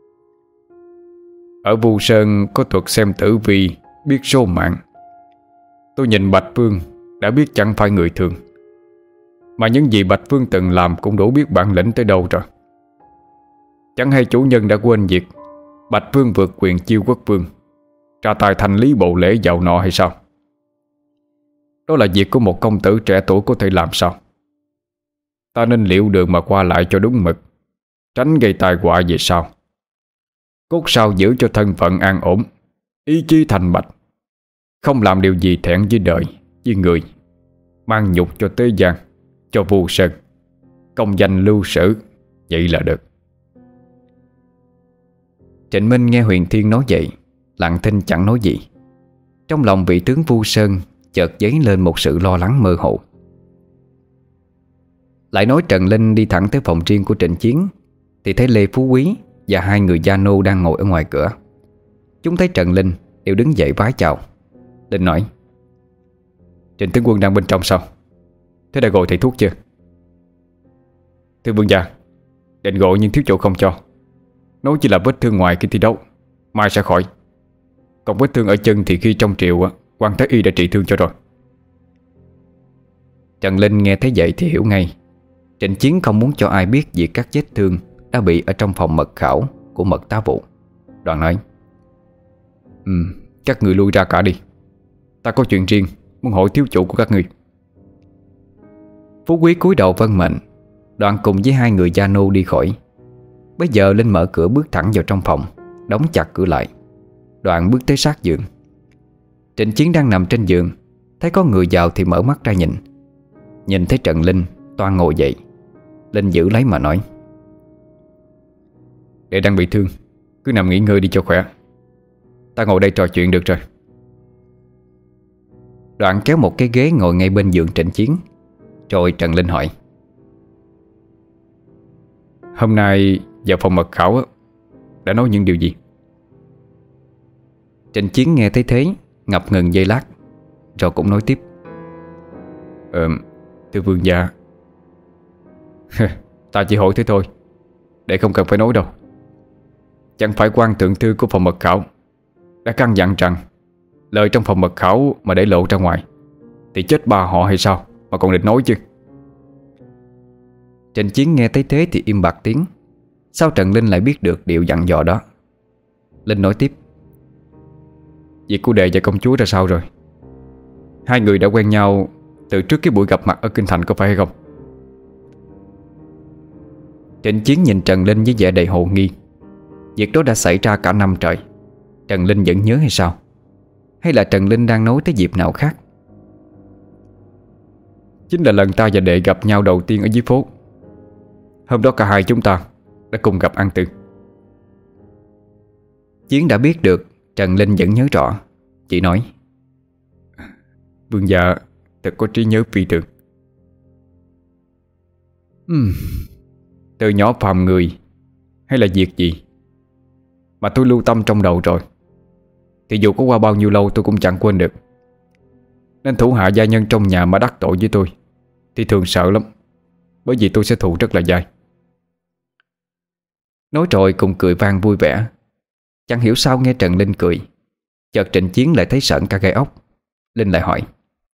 Ở Vu Sơn có thuật xem tử vi, biết số mạng. Tôi nhìn Bạch Vương đã biết chẳng phải người thường, mà những gì Bạch Vương từng làm cũng đủ biết bản lĩnh tới đâu rồi. Chẳng hay chủ nhân đã quên việc Bạch Vương vượt quyền chiêu quốc vương, ra tài thành lý bộ lễ giàu nọ hay sao? Đó là việc của một công tử trẻ tuổi có thể làm sao? Ta nên liệu đường mà qua lại cho đúng mực, tránh gây tai họa về sau. Cốt sao giữ cho thân phận an ổn, ý chí thành bạch, không làm điều gì thẹn với đời, với người, mang nhục cho thế gian, cho Vu Sơn, công danh lưu sử. Vậy là được. Trịnh Minh nghe Huyền Thiên nói vậy, lặng thinh chẳng nói gì. Trong lòng vị tướng Vu Sơn chợt dấy lên một sự lo lắng mơ hồ. Lại nói Trần Linh đi thẳng tới phòng riêng của Trịnh Chiến thì thấy Lê Phú Quý và hai người gia nô đang ngồi ở ngoài cửa. Chúng thấy Trần Linh đều đứng dậy vái chào. Linh nói: Trịnh tướng quân đang bên trong sao? Thế đã gọi thầy thuốc chưa? Thưa vương gia, định gọi nhưng thiếu chỗ không cho. Nói chỉ là vết thương ngoài khi thi đấu, mai sẽ khỏi. Còn vết thương ở chân thì khi trong triều quan Thái Y đã trị thương cho rồi. Trần Linh nghe thấy vậy thì hiểu ngay. Trịnh Chiến không muốn cho ai biết việc các vết thương đã bị ở trong phòng mật khảo của mật tá vụ. Đoàn nói: Các người lui ra cả đi. Ta có chuyện riêng muốn hỏi thiếu chủ của các người. Phú Quý cúi đầu vâng mệnh. Đoàn cùng với hai người gia nô đi khỏi. Bây giờ Linh mở cửa bước thẳng vào trong phòng, đóng chặt cửa lại. Đoàn bước tới sát giường. Trịnh Chiến đang nằm trên giường, thấy có người vào thì mở mắt ra nhìn. Nhìn thấy Trần Linh, toan ngồi dậy. Linh giữ lấy mà nói: Đệ đang bị thương, cứ nằm nghỉ ngơi đi cho khỏe. Ta ngồi đây trò chuyện được rồi. Đoạn kéo một cái ghế ngồi ngay bên giường Trịnh Chiến. Rồi Trần Linh hỏi: Hôm nay vào phòng mật khảo đã nói những điều gì? Trịnh Chiến nghe thấy thế, ngập ngừng giây lát, rồi cũng nói tiếp: Thưa vương gia, ta chỉ hỏi thế thôi, để không cần phải nói đâu. Chẳng phải quan thượng thư của phòng mật khảo đã căn dặn rằng lời trong phòng mật khảo mà để lộ ra ngoài thì chết ba họ hay sao mà còn định nói chứ? Trịnh Chiến nghe thấy thế thì im bặt tiếng. Sao Trần Linh lại biết được điều dặn dò đó? Linh nói tiếp: Việc của đệ và công chúa ra sao rồi? Hai người đã quen nhau từ trước cái buổi gặp mặt ở Kinh Thành có phải hay không? Trịnh Chiến nhìn Trần Linh với vẻ đầy hồ nghi. Việc đó đã xảy ra cả năm trời, Trần Linh vẫn nhớ hay sao? Hay là Trần Linh đang nói tới dịp nào khác? Chính là lần ta và đệ gặp nhau đầu tiên ở dưới phố. Hôm đó cả hai chúng ta đã cùng gặp An Tư. Chiến đã biết được Trần Linh vẫn nhớ rõ. Chỉ nói: Vương gia thật có trí nhớ phi thường. Từ nhỏ phàm người hay là việc gì mà tôi lưu tâm trong đầu rồi, thì dù có qua bao nhiêu lâu tôi cũng chẳng quên được. Nên thủ hạ gia nhân trong nhà mà đắc tội với tôi thì thường sợ lắm, bởi vì tôi sẽ thù rất là dai. Nói rồi cùng cười vang vui vẻ. Chẳng hiểu sao nghe Trần Linh cười, chợt Trịnh Chiến lại thấy sợn cả gai ốc. Linh lại hỏi: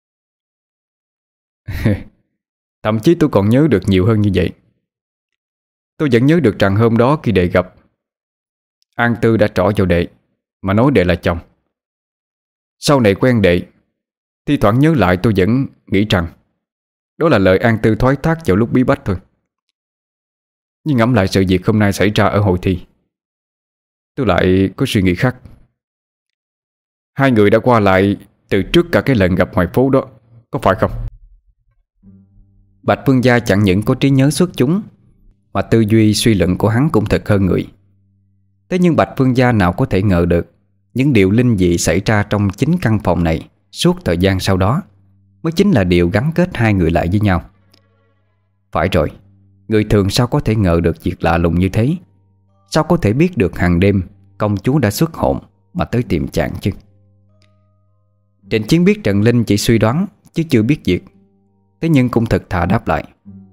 Thậm chí tôi còn nhớ được nhiều hơn như vậy. Tôi vẫn nhớ được rằng hôm đó khi đệ gặp, An Tư đã trỏ vào đệ mà nói đệ là chồng. Sau này quen đệ, thi thoảng nhớ lại tôi vẫn nghĩ rằng đó là lời An Tư thoái thác vào lúc bí bách thôi. Nhưng ngẫm lại sự việc hôm nay xảy ra ở hội thi, tôi lại có suy nghĩ khác. Hai người đã qua lại từ trước cả cái lần gặp ngoài phố đó, có phải không? Bạch Vương gia chẳng những có trí nhớ xuất chúng, mà tư duy suy luận của hắn cũng thật hơn người. Thế nhưng Bạch Vương gia nào có thể ngờ được những điều linh dị xảy ra trong chính căn phòng này suốt thời gian sau đó mới chính là điều gắn kết hai người lại với nhau. Phải rồi, người thường sao có thể ngờ được việc lạ lùng như thế? Sao có thể biết được hàng đêm công chúa đã xuất hồn mà tới tìm chàng chứ? Trịnh Chiến biết Trần Linh chỉ suy đoán chứ chưa biết việc, thế nhưng cũng thật thà đáp lại.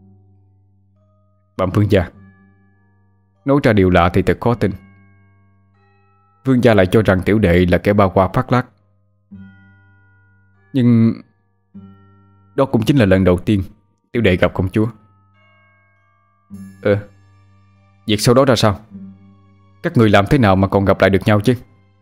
Bẩm vương gia, nói ra điều lạ thì thật khó tin. Vương gia lại cho rằng tiểu đệ là kẻ ba hoa phát lác. Nhưng đó cũng chính là lần đầu tiên tiểu đệ gặp công chúa. Việc sau đó ra sao? Các người làm thế nào mà còn gặp lại được nhau chứ?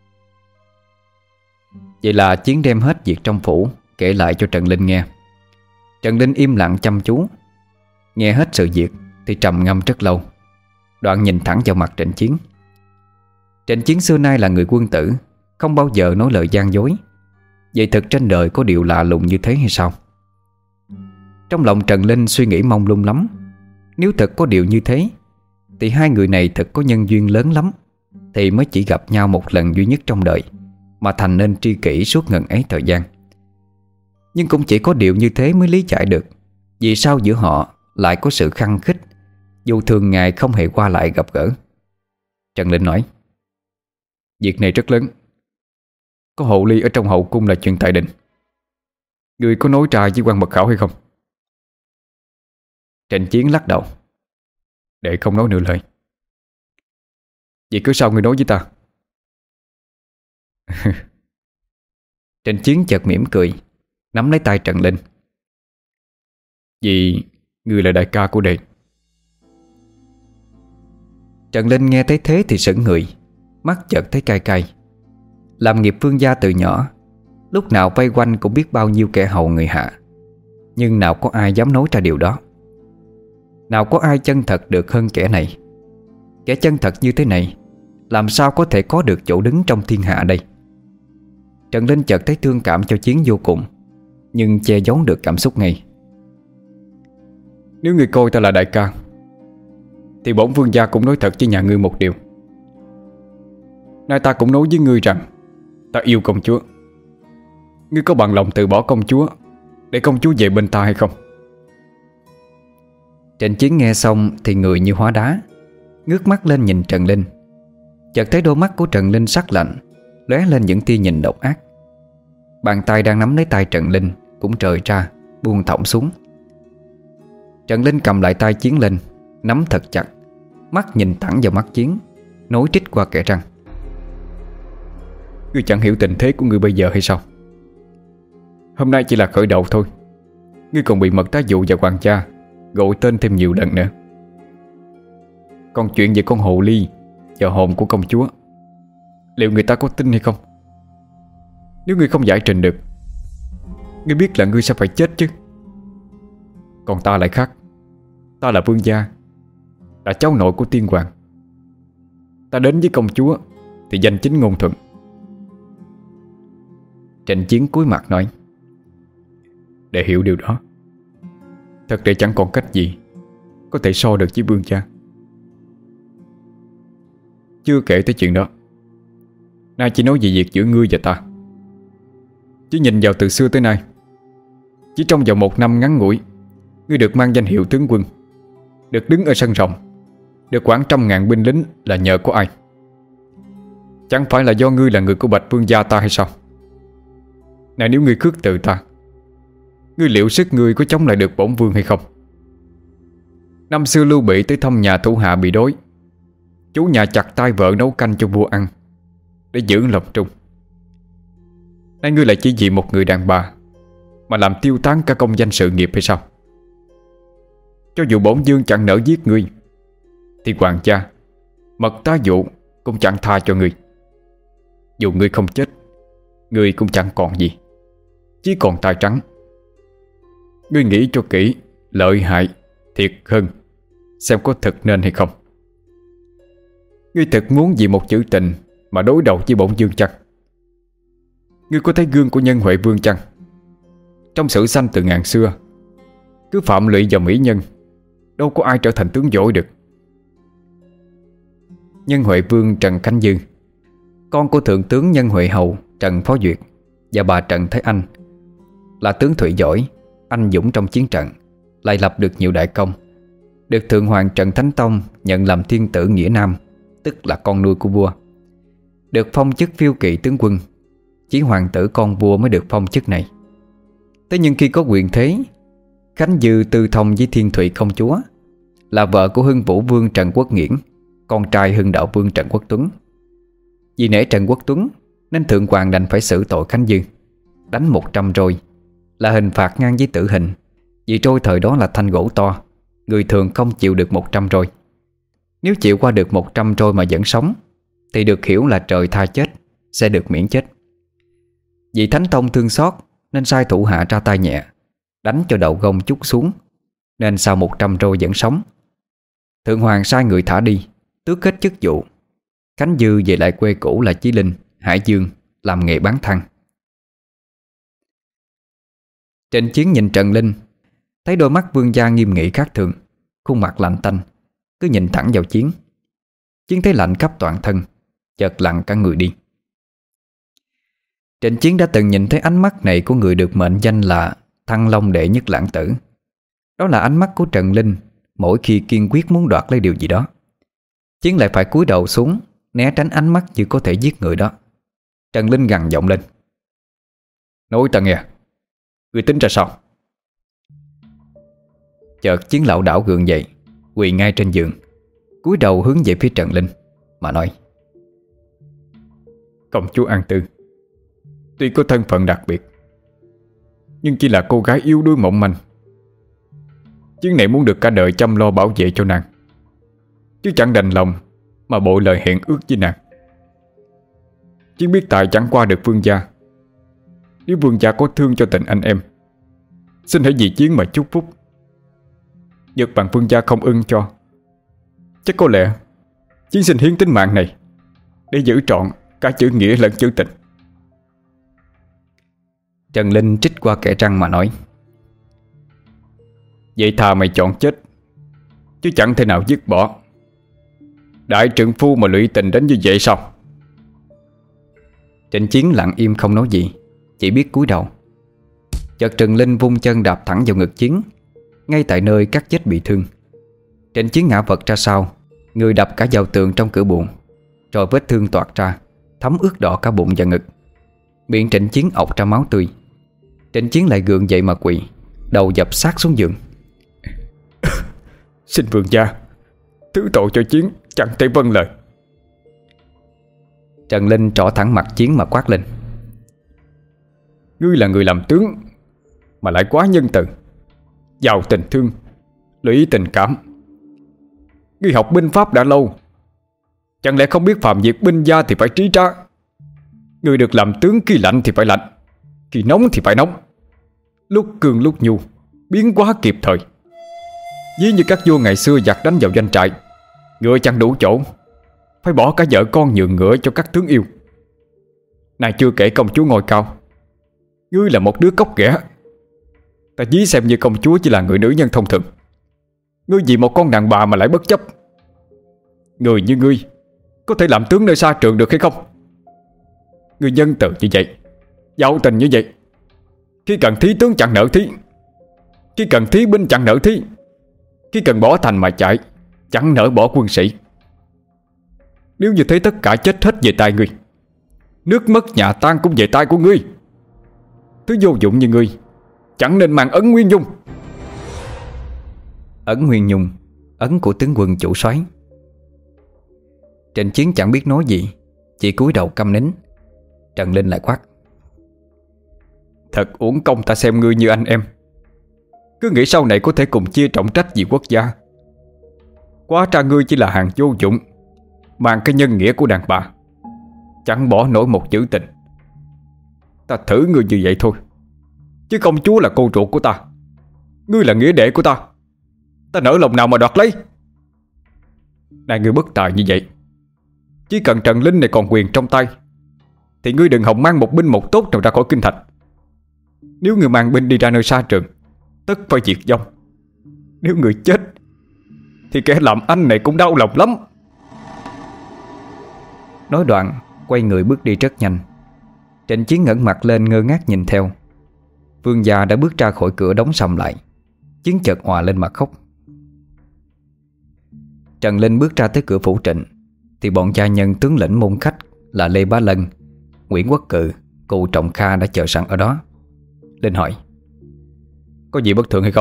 Vậy là Chiến đem hết việc trong phủ kể lại cho Trần Linh nghe. Trần Linh im lặng chăm chú. Nghe hết sự việc thì trầm ngâm rất lâu, đoạn nhìn thẳng vào mặt Trịnh Chiến. Trịnh Chiến xưa nay là người quân tử, không bao giờ nói lời gian dối. Vậy thực trên đời có điều lạ lùng như thế hay sao? Trong lòng Trần Linh suy nghĩ mông lung lắm. Nếu thật có điều như thế thì hai người này thật có nhân duyên lớn lắm, thì mới chỉ gặp nhau một lần duy nhất trong đời mà thành nên tri kỷ suốt ngần ấy thời gian. Nhưng cũng chỉ có điều như thế mới lý giải được vì sao giữa họ lại có sự khăng khít dù thường ngày không hề qua lại gặp gỡ. Trần Linh nói: Việc này rất lớn. Có hộ ly ở trong hậu cung là chuyện tại đình. Người có nói ra với quan mật khảo hay không? Trịnh Chiến lắc đầu: Để không nói nửa lời. Vậy cứ sao người nói với ta? Trịnh Chiến chợt mỉm cười, nắm lấy tay Trần Linh: Vì người là đại ca của đệ. Trần Linh nghe thấy thế thì sững người, mắt chợt thấy cay cay. Làm nghiệp vương gia từ nhỏ, lúc nào vây quanh cũng biết bao nhiêu kẻ hầu người hạ, nhưng nào có ai dám nói ra điều đó. Nào có ai chân thật được hơn kẻ này. Kẻ chân thật như thế này làm sao có thể có được chỗ đứng trong thiên hạ đây? Trần Linh chợt thấy thương cảm cho Chiến vô cùng, nhưng che giấu được cảm xúc ngay. Nếu người coi ta là đại ca thì bổn vương gia cũng nói thật với nhà ngươi một điều. Nay ta cũng nói với ngươi rằng ta yêu công chúa. Ngươi có bằng lòng từ bỏ công chúa để công chúa về bên ta hay không? Trịnh Chiến nghe xong thì người như hóa đá, ngước mắt lên nhìn Trần Linh. Chợt thấy đôi mắt của Trần Linh sắc lạnh, lóe lên những tia nhìn độc ác. Bàn tay đang nắm lấy tay Trần Linh cũng trời ra, buông thõng xuống. Trần Linh cầm lại tay Chiến lên, nắm thật chặt, mắt nhìn thẳng vào mắt Chiến, nói trích qua kẽ răng: Ngươi chẳng hiểu tình thế của ngươi bây giờ hay sao? Hôm nay chỉ là khởi đầu thôi. Ngươi còn bị mật tá dụ và hoàng cha gọi tên thêm nhiều lần nữa. Còn chuyện về con hồ ly và hồn của công chúa, liệu người ta có tin hay không? Nếu ngươi không giải trình được, ngươi biết là ngươi sẽ phải chết chứ. Còn ta lại khác. Ta là vương gia, là cháu nội của tiên hoàng. Ta đến với công chúa thì danh chính ngôn thuận. Trịnh Chiến cúi mặt nói: Để hiểu điều đó, thật để chẳng còn cách gì có thể so được với vương gia. Chưa kể tới chuyện đó, nay chỉ nói về việc giữa ngươi và ta. Chứ nhìn vào từ xưa tới nay, chỉ trong vòng 1 năm ngắn ngủi, ngươi được mang danh hiệu tướng quân, được đứng ở sân rồng, được khoảng 100.000 binh lính là nhờ có ai? Chẳng phải là do ngươi là người của Bạch Vương gia ta hay sao? Này, nếu ngươi khước từ ta, ngươi liệu sức ngươi có chống lại được bổn vương hay không? Năm xưa Lưu Bị tới thăm nhà thủ hạ bị đói, chú nhà chặt tay vợ nấu canh cho vua ăn để giữ lòng trung. Nay ngươi lại chỉ vì một người đàn bà mà làm tiêu tán cả công danh sự nghiệp hay sao? Cho dù bổn vương chẳng nỡ giết ngươi thì hoàng cha, mật tá dụ cũng chẳng tha cho ngươi. Dù ngươi không chết, ngươi cũng chẳng còn gì, chỉ còn tay trắng. Ngươi nghĩ cho kỹ lợi hại thiệt hơn, xem có thật nên hay không. Ngươi thật muốn vì một chữ tình mà đối đầu với bổn vương chăng? Ngươi có thấy gương của Nhân Huệ Vương chăng? Trong sử sanh từ ngàn xưa, cứ phạm lụy vào mỹ nhân, đâu có ai trở thành tướng giỏi được. Nhân Huệ Vương Trần Khánh Dư, con của thượng tướng Nhân Huệ Hầu Trần Phó Duyệt và bà Trần Thái Anh, là tướng thủy giỏi, anh dũng trong chiến trận, lại lập được nhiều đại công, được Thượng Hoàng Trần Thánh Tông nhận làm thiên tử Nghĩa Nam, tức là con nuôi của vua, được phong chức phiêu kỵ tướng quân. Chỉ hoàng tử con vua mới được phong chức này. Thế nhưng khi có quyền thế, Khánh Dư tư thông với Thiên Thụy công chúa, là vợ của Hưng Vũ Vương Trần Quốc Nghiễn, con trai Hưng Đạo Vương Trần Quốc Tuấn. Vì nể Trần Quốc Tuấn nên Thượng Hoàng đành phải xử tội Khánh Dư, đánh 100 roi, là hình phạt ngang với tử hình. Vì trôi thời đó là thanh gỗ to, người thường không chịu được 100 roi. Nếu chịu qua được 100 roi mà vẫn sống thì được hiểu là trời tha chết, sẽ được miễn chết. Vì Thánh Tông thương xót nên sai thủ hạ ra tay nhẹ, đánh cho đầu gông chút xuống, nên sau 100 roi vẫn sống. Thượng Hoàng sai người thả đi, tước hết chức vụ. Khánh Dư về lại quê cũ là Chí Linh, Hải Dương, làm nghề bán than. Trên chiến nhìn Trần Linh, thấy đôi mắt vương gia nghiêm nghị khác thường, khuôn mặt lạnh tanh, cứ nhìn thẳng vào Chiến. Chiến thấy lạnh khắp toàn thân, chợt lặng cả người đi. Trịnh Chiến đã từng nhìn thấy ánh mắt này của người được mệnh danh là Thăng Long đệ nhất lãng tử. Đó là ánh mắt của Trần Linh mỗi khi kiên quyết muốn đoạt lấy điều gì đó. Chiến lại phải cúi đầu xuống, né tránh ánh mắt như có thể giết người đó. Trần Linh gằn giọng lên: "Nói ta nghe, ngươi tính ra sao?" Chợt Chiến lảo đảo gượng dậy, quỳ ngay trên giường, cúi đầu hướng về phía Trần Linh mà nói: "Công chúa An Tư tuy có thân phận đặc biệt, nhưng chỉ là cô gái yếu đuối mỏng manh. Chiến này muốn được cả đời chăm lo bảo vệ cho nàng, chứ chẳng đành lòng mà bội lời hẹn ước với nàng. Chiến biết tài chẳng qua được vương gia. Nếu vương gia có thương cho tình anh em, xin hãy vì Chiến mà chúc phúc. Vật bằng vương gia không ưng cho, chắc có lẽ Chiến xin hiến tính mạng này để giữ trọn cả chữ nghĩa lẫn chữ tình." Trần Linh trích qua kẽ răng mà nói: "Vậy thà mày chọn chết, chứ chẳng thể nào dứt bỏ. Đại trượng phu mà lụy tình đến như vậy sao?" Trịnh Chiến lặng im không nói gì, chỉ biết cúi đầu. Chợt Trần Linh vung chân đạp thẳng vào ngực Chiến, ngay tại nơi cắt chết bị thương. Trịnh Chiến ngã vật ra sau, người đập cả vào tường trong cửa buồng, rồi vết thương toạc ra, thấm ướt đỏ cả bụng và ngực. Miệng Trịnh Chiến ọc ra máu tươi. Trịnh Chiến lại gượng dậy mà quỳ, đầu dập sát xuống giường: "Xin vương gia thứ tội cho Chiến chẳng thể vâng lời." Trần Linh trỏ thẳng mặt Chiến mà quát lên: "Ngươi là người làm tướng mà lại quá nhân từ, giàu tình thương, lụy tình cảm. Ngươi học binh pháp đã lâu, chẳng lẽ không biết phàm việc binh gia thì phải trí trá. Ngươi được làm tướng khi lạnh thì phải lạnh, khi nóng thì phải nóng, lúc cương lúc nhu, biến hóa kịp thời. Ví như các vua ngày xưa giặc đánh vào doanh trại, ngựa chẳng đủ chỗ, phải bỏ cả vợ con nhường ngựa cho các tướng yêu. Này chưa kể công chúa ngôi cao, ngươi là một đứa cóc ghẻ. Ta ví xem như công chúa chỉ là người nữ nhân thông thường, ngươi vì một con đàn bà mà lại bất chấp. Người như ngươi có thể làm tướng nơi xa trường được hay không? Ngươi nhân từ như vậy, giàu tình như vậy, khi cần thí tướng chẳng nỡ thí, khi cần thí binh chẳng nỡ thí, khi cần bỏ thành mà chạy chẳng nỡ bỏ quân sĩ. Nếu như thế tất cả chết hết về tay ngươi, nước mất nhà tan cũng về tay của ngươi. Thứ vô dụng như ngươi chẳng nên mang ấn Nguyên Dung." Ấn Nguyên Nhung, ấn của tướng quân chủ soái. Trịnh Chiến chẳng biết nói gì, chỉ cúi đầu câm nín. Trần Linh lại quát: "Thật uổng công ta xem ngươi như anh em, cứ nghĩ sau này có thể cùng chia trọng trách vì quốc gia. Quá ra ngươi chỉ là hàng vô dụng, mang cái nhân nghĩa của đàn bà, chẳng bỏ nổi một chữ tình. Ta thử ngươi như vậy thôi, chứ công chúa là cô ruột của ta, ngươi là nghĩa đệ của ta, ta nỡ lòng nào mà đoạt lấy. Này ngươi bất tài như vậy, chỉ cần Trần Linh này còn quyền trong tay thì ngươi đừng hòng mang một binh một tốt nào ra khỏi kinh thành. Nếu ngươi mang binh đi ra nơi xa trường, tất phải diệt vong. Nếu ngươi chết thì kẻ làm anh này cũng đau lòng lắm." Nói đoạn quay người bước đi rất nhanh. Trịnh Chiến ngẩng mặt lên ngơ ngác nhìn theo. Vương gia đã bước ra khỏi cửa đóng sầm lại. Chiến chợt òa lên mà khóc. Trần Linh bước ra tới cửa phủ Trịnh thì bọn gia nhân tướng lĩnh môn khách là Lê Bá Lân, Nguyễn Quốc Cự, Cụ Trọng Kha đã chờ sẵn ở đó. Linh hỏi: có gì bất thường hay không?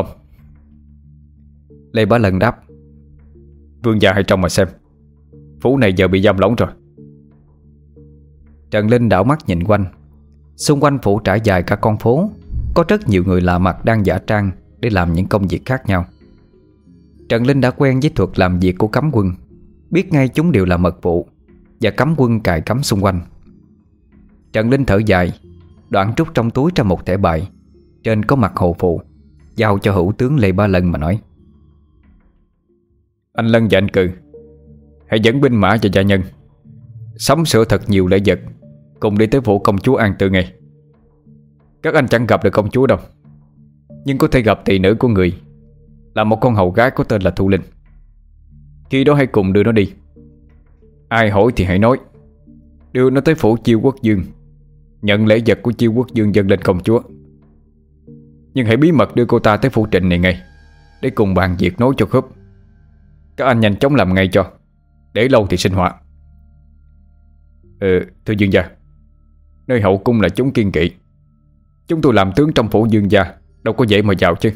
Lê Bá Lân đáp: vương gia hãy trông mà xem, phủ này giờ bị giam lỏng rồi. Trần Linh đảo mắt nhìn quanh. Xung quanh phủ trải dài cả con phố, có rất nhiều người lạ mặt đang giả trang để làm những công việc khác nhau. Trần Linh đã quen với thuật làm việc của cấm quân, biết ngay chúng đều là mật vụ và cấm quân cài cắm xung quanh. Trần Linh thở dài, đoạn rút trong túi ra một thẻ bài, trên có mặt hồ phụ, giao cho hữu tướng Lê Bá Lân mà nói: anh Lân và anh Cừ, hãy dẫn binh mã và gia nhân sắm sửa thật nhiều lễ vật, cùng đi tới phủ công chúa An Tư ngay. Các anh chẳng gặp được công chúa đâu, nhưng có thể gặp tỷ nữ của người, là một con hầu gái có tên là Thu Linh. Khi đó hãy cùng đưa nó đi. Ai hỏi thì hãy nói, đưa nó tới phủ Chiêu Quốc Dương, nhận lễ vật của Chiêu Quốc Dương dâng lên công chúa. Nhưng hãy bí mật đưa cô ta tới phủ Trịnh này ngay, để cùng bàn việc nối cho khớp. Các anh nhanh chóng làm ngay cho, để lâu thì sinh họa. Thưa Dương gia, nơi hậu cung là chúng kiên kỵ. Chúng tôi làm tướng trong phủ Dương gia, đâu có dễ mà vào chứ.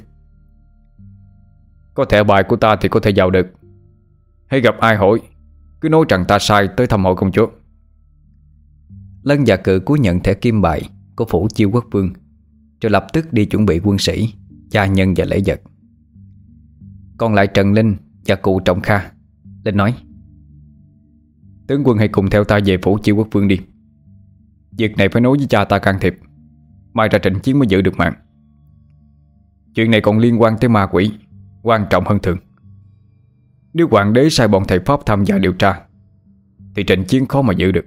Có thẻ bài của ta thì có thể vào được. Hay gặp ai hỏi, cứ nói rằng ta sai tới thăm hỏi công chúa. Lân và Cự cúi nhận thẻ kim bài của phủ Chiêu Quốc Vương, rồi lập tức đi chuẩn bị quân sĩ, gia nhân và lễ vật. Còn lại Trần Linh và Cụ Trọng Kha. Linh nói: tướng quân hãy cùng theo ta về phủ Chiêu Quốc Vương đi. Việc này phải nói với cha ta can thiệp, mai ra trận chiến mới giữ được mạng. Chuyện này còn liên quan tới ma quỷ, quan trọng hơn thường. Nếu hoàng đế sai bọn thầy pháp tham gia điều tra thì trận chiến khó mà giữ được.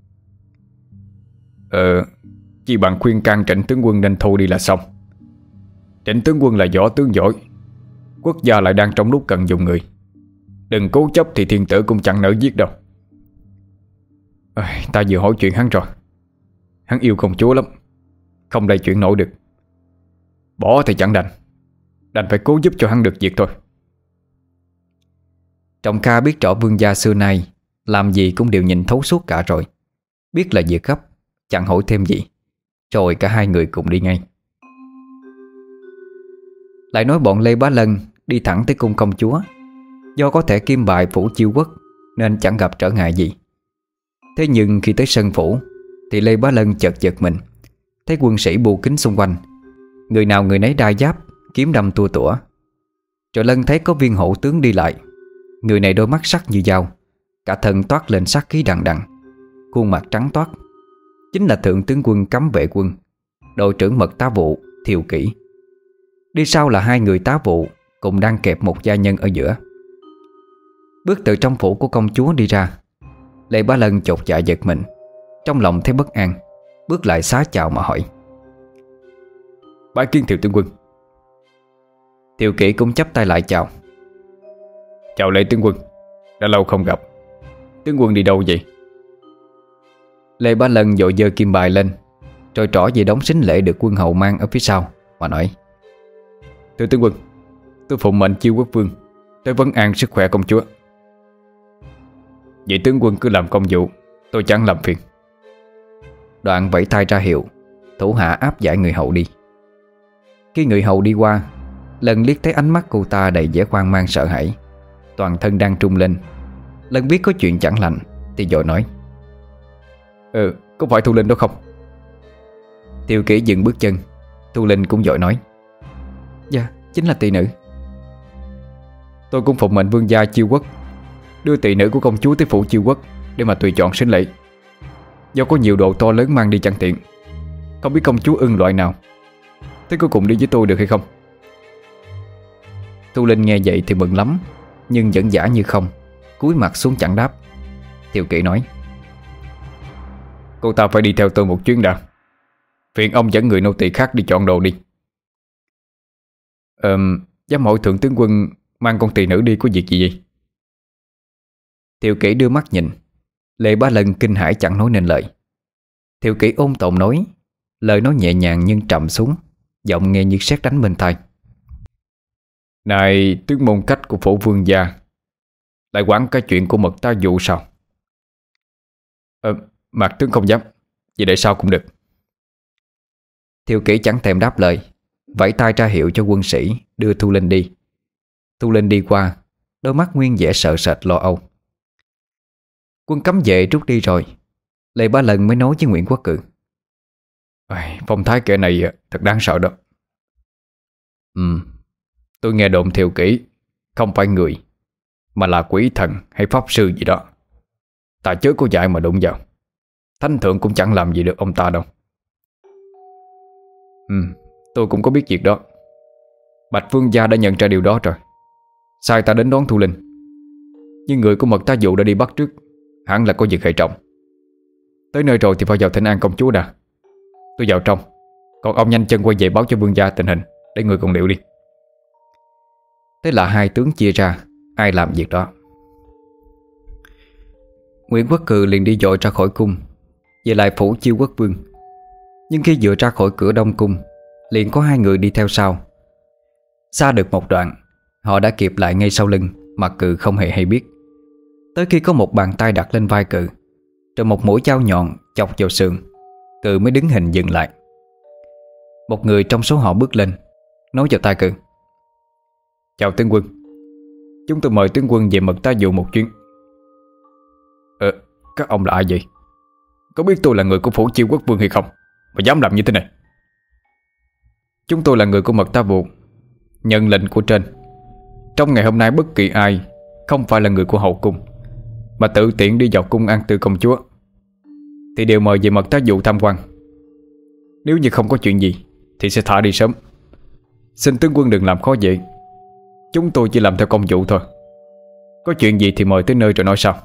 Chỉ bằng khuyên can Trịnh tướng quân nên thôi đi là xong. Trịnh tướng quân là võ tướng giỏi, quốc gia lại đang trong lúc cần dùng người. Đừng cố chấp thì thiên tử cũng chẳng nỡ giết đâu. Ta vừa hỏi chuyện hắn rồi. Hắn yêu công chúa lắm, không lay chuyện nổi được. Bỏ thì chẳng đành, đành phải cố giúp cho hắn được việc thôi. Trọng Kha biết rõ vương gia xưa nay làm gì cũng đều nhìn thấu suốt cả rồi, biết là việc gấp, chẳng hỏi thêm gì. Rồi cả hai người cùng đi ngay. Lại nói bọn Lê Bá Lân đi thẳng tới cung công chúa. Do có thẻ kim bài phủ Chiêu Quốc nên chẳng gặp trở ngại gì. Thế nhưng khi tới sân phủ thì Lê Bá Lân chợt giật mình, thấy quân sĩ bù kín xung quanh, người nào người nấy đai giáp, kiếm đâm tua tủa. Rồi Lân thấy có viên hộ tướng đi lại. Người này đôi mắt sắc như dao, cả thân toát lên sát khí đằng đằng, khuôn mặt trắng toát. Chính là thượng tướng quân Cấm Vệ Quân, đội trưởng mật tá vụ Thiều Kỷ. Đi sau là hai người tá vụ cùng đang kẹp một gia nhân ở giữa. Bước từ trong phủ của công chúa đi ra, Lê Bá Lân chột dạ giật mình, trong lòng thấy bất an, bước lại xá chào mà hỏi: bái kiến Thiều tướng quân. Thiều Kỷ cũng chắp tay lại chào: chào Lê tướng quân, đã lâu không gặp. Tướng quân đi đâu vậy? Lê Bá Lân vội giơ kim bài lên, rồi trỏ về đống sính lễ được quân hầu mang ở phía sau mà nói: thưa tướng quân, tôi phụng mệnh Chiêu Quốc Vương tới vấn an sức khỏe công chúa. Vậy tướng quân cứ làm công vụ, tôi chẳng làm phiền. Đoạn vẫy tay ra hiệu, thủ hạ áp giải người hầu đi. Khi người hầu đi qua, Lân liếc thấy ánh mắt cô ta đầy vẻ hoang mang sợ hãi, toàn thân đang trung lên. Lân biết có chuyện chẳng lành thì vội nói: có phải Thu Linh đó không? Tiêu Kỷ dừng bước chân. Thu Linh cũng vội nói: dạ, chính là tỷ nữ. Tôi cũng phụng mệnh vương gia Chiêu Quốc đưa tỷ nữ của công chúa tới phủ Chiêu Quốc để mà tùy chọn sính lễ. Do có nhiều đồ to lớn mang đi chẳng tiện, không biết công chúa ưng loại nào. Thế có cùng đi với tôi được hay không? Thu Linh nghe vậy thì mừng lắm, nhưng vẫn giả như không, cúi mặt xuống chẳng đáp. Tiêu Kỷ nói: cô ta phải đi theo tôi một chuyến đã. Phiền ông dẫn người nô tỳ khác đi chọn đồ đi. Dám hỏi thượng tướng quân mang con tỳ nữ đi có việc gì vậy? Tiêu Kỷ đưa mắt nhìn, Lệ Bá Lân kinh hãi chẳng nói nên lời. Thiệu Kỷ ôn tồn nói, lời nói nhẹ nhàng nhưng trầm xuống, giọng nghe như sét đánh bên tai. Này tướng môn cách của Phổ Vương gia lại quản cái chuyện của Mật Tá Dụ sao? Mạc tướng không dám. Vậy để sao cũng được. Thiệu Kỷ chẳng thèm đáp lời, vẫy tay ra hiệu cho quân sĩ đưa Thu Linh đi. Thu Linh đi qua, đôi mắt nguyên vẻ sợ sệt lo âu. Quân cấm vệ rút đi rồi, Lệ Bá Lân mới nói với Nguyễn Quốc Cự. Phong thái kẻ này thật đáng sợ đó. Tôi nghe đồn Thiệu Kỷ không phải người, mà là quỷ thần hay pháp sư gì đó. Ta chớ có dại mà đụng vào. Thánh thượng cũng chẳng làm gì được ông ta đâu. Tôi cũng có biết việc đó. Bạch Vương gia đã nhận ra điều đó rồi, sai ta đến đón Thu Linh. Nhưng người của Mật Tá Dụ đã đi bắt trước, hẳn là có việc hệ trọng. Tới nơi rồi thì phải vào thỉnh an công chúa đã. Tôi vào trong, còn ông nhanh chân quay về báo cho vương gia tình hình, để người cùng liệu đi. Thế là hai tướng chia ra, ai làm việc đó. Nguyễn Quốc Cừ liền đi dội ra khỏi cung, về lại phủ Chiêu Quốc Vương. Nhưng khi vừa ra khỏi cửa Đông Cung, liền có hai người đi theo sau. Xa được một đoạn, họ đã kịp lại ngay sau lưng mà Cừ không hề hay biết. Tới khi có một bàn tay đặt lên vai Cừ, rồi một mũi dao nhọn chọc vào sườn, Cừ mới đứng hình dừng lại. Một người trong số họ bước lên, nói vào tai Cừ. Chào tướng quân, chúng tôi mời tướng quân về Mật Tá Dụ một chuyến. Các ông là ai vậy? Có biết tôi là người của phủ Chiêu Quốc Vương hay không mà dám làm như thế này? Chúng tôi là người của Mật Tá Dụ, nhận lệnh của trên. Trong ngày hôm nay bất kỳ ai không phải là người của hậu cung mà tự tiện đi vào cung an tư công chúa thì đều mời về Mật Tá Dụ tham quan. Nếu như không có chuyện gì thì sẽ thả đi sớm. Xin tướng quân đừng làm khó dễ. Chúng tôi chỉ làm theo công vụ thôi. Có chuyện gì thì mời tới nơi rồi nói sau.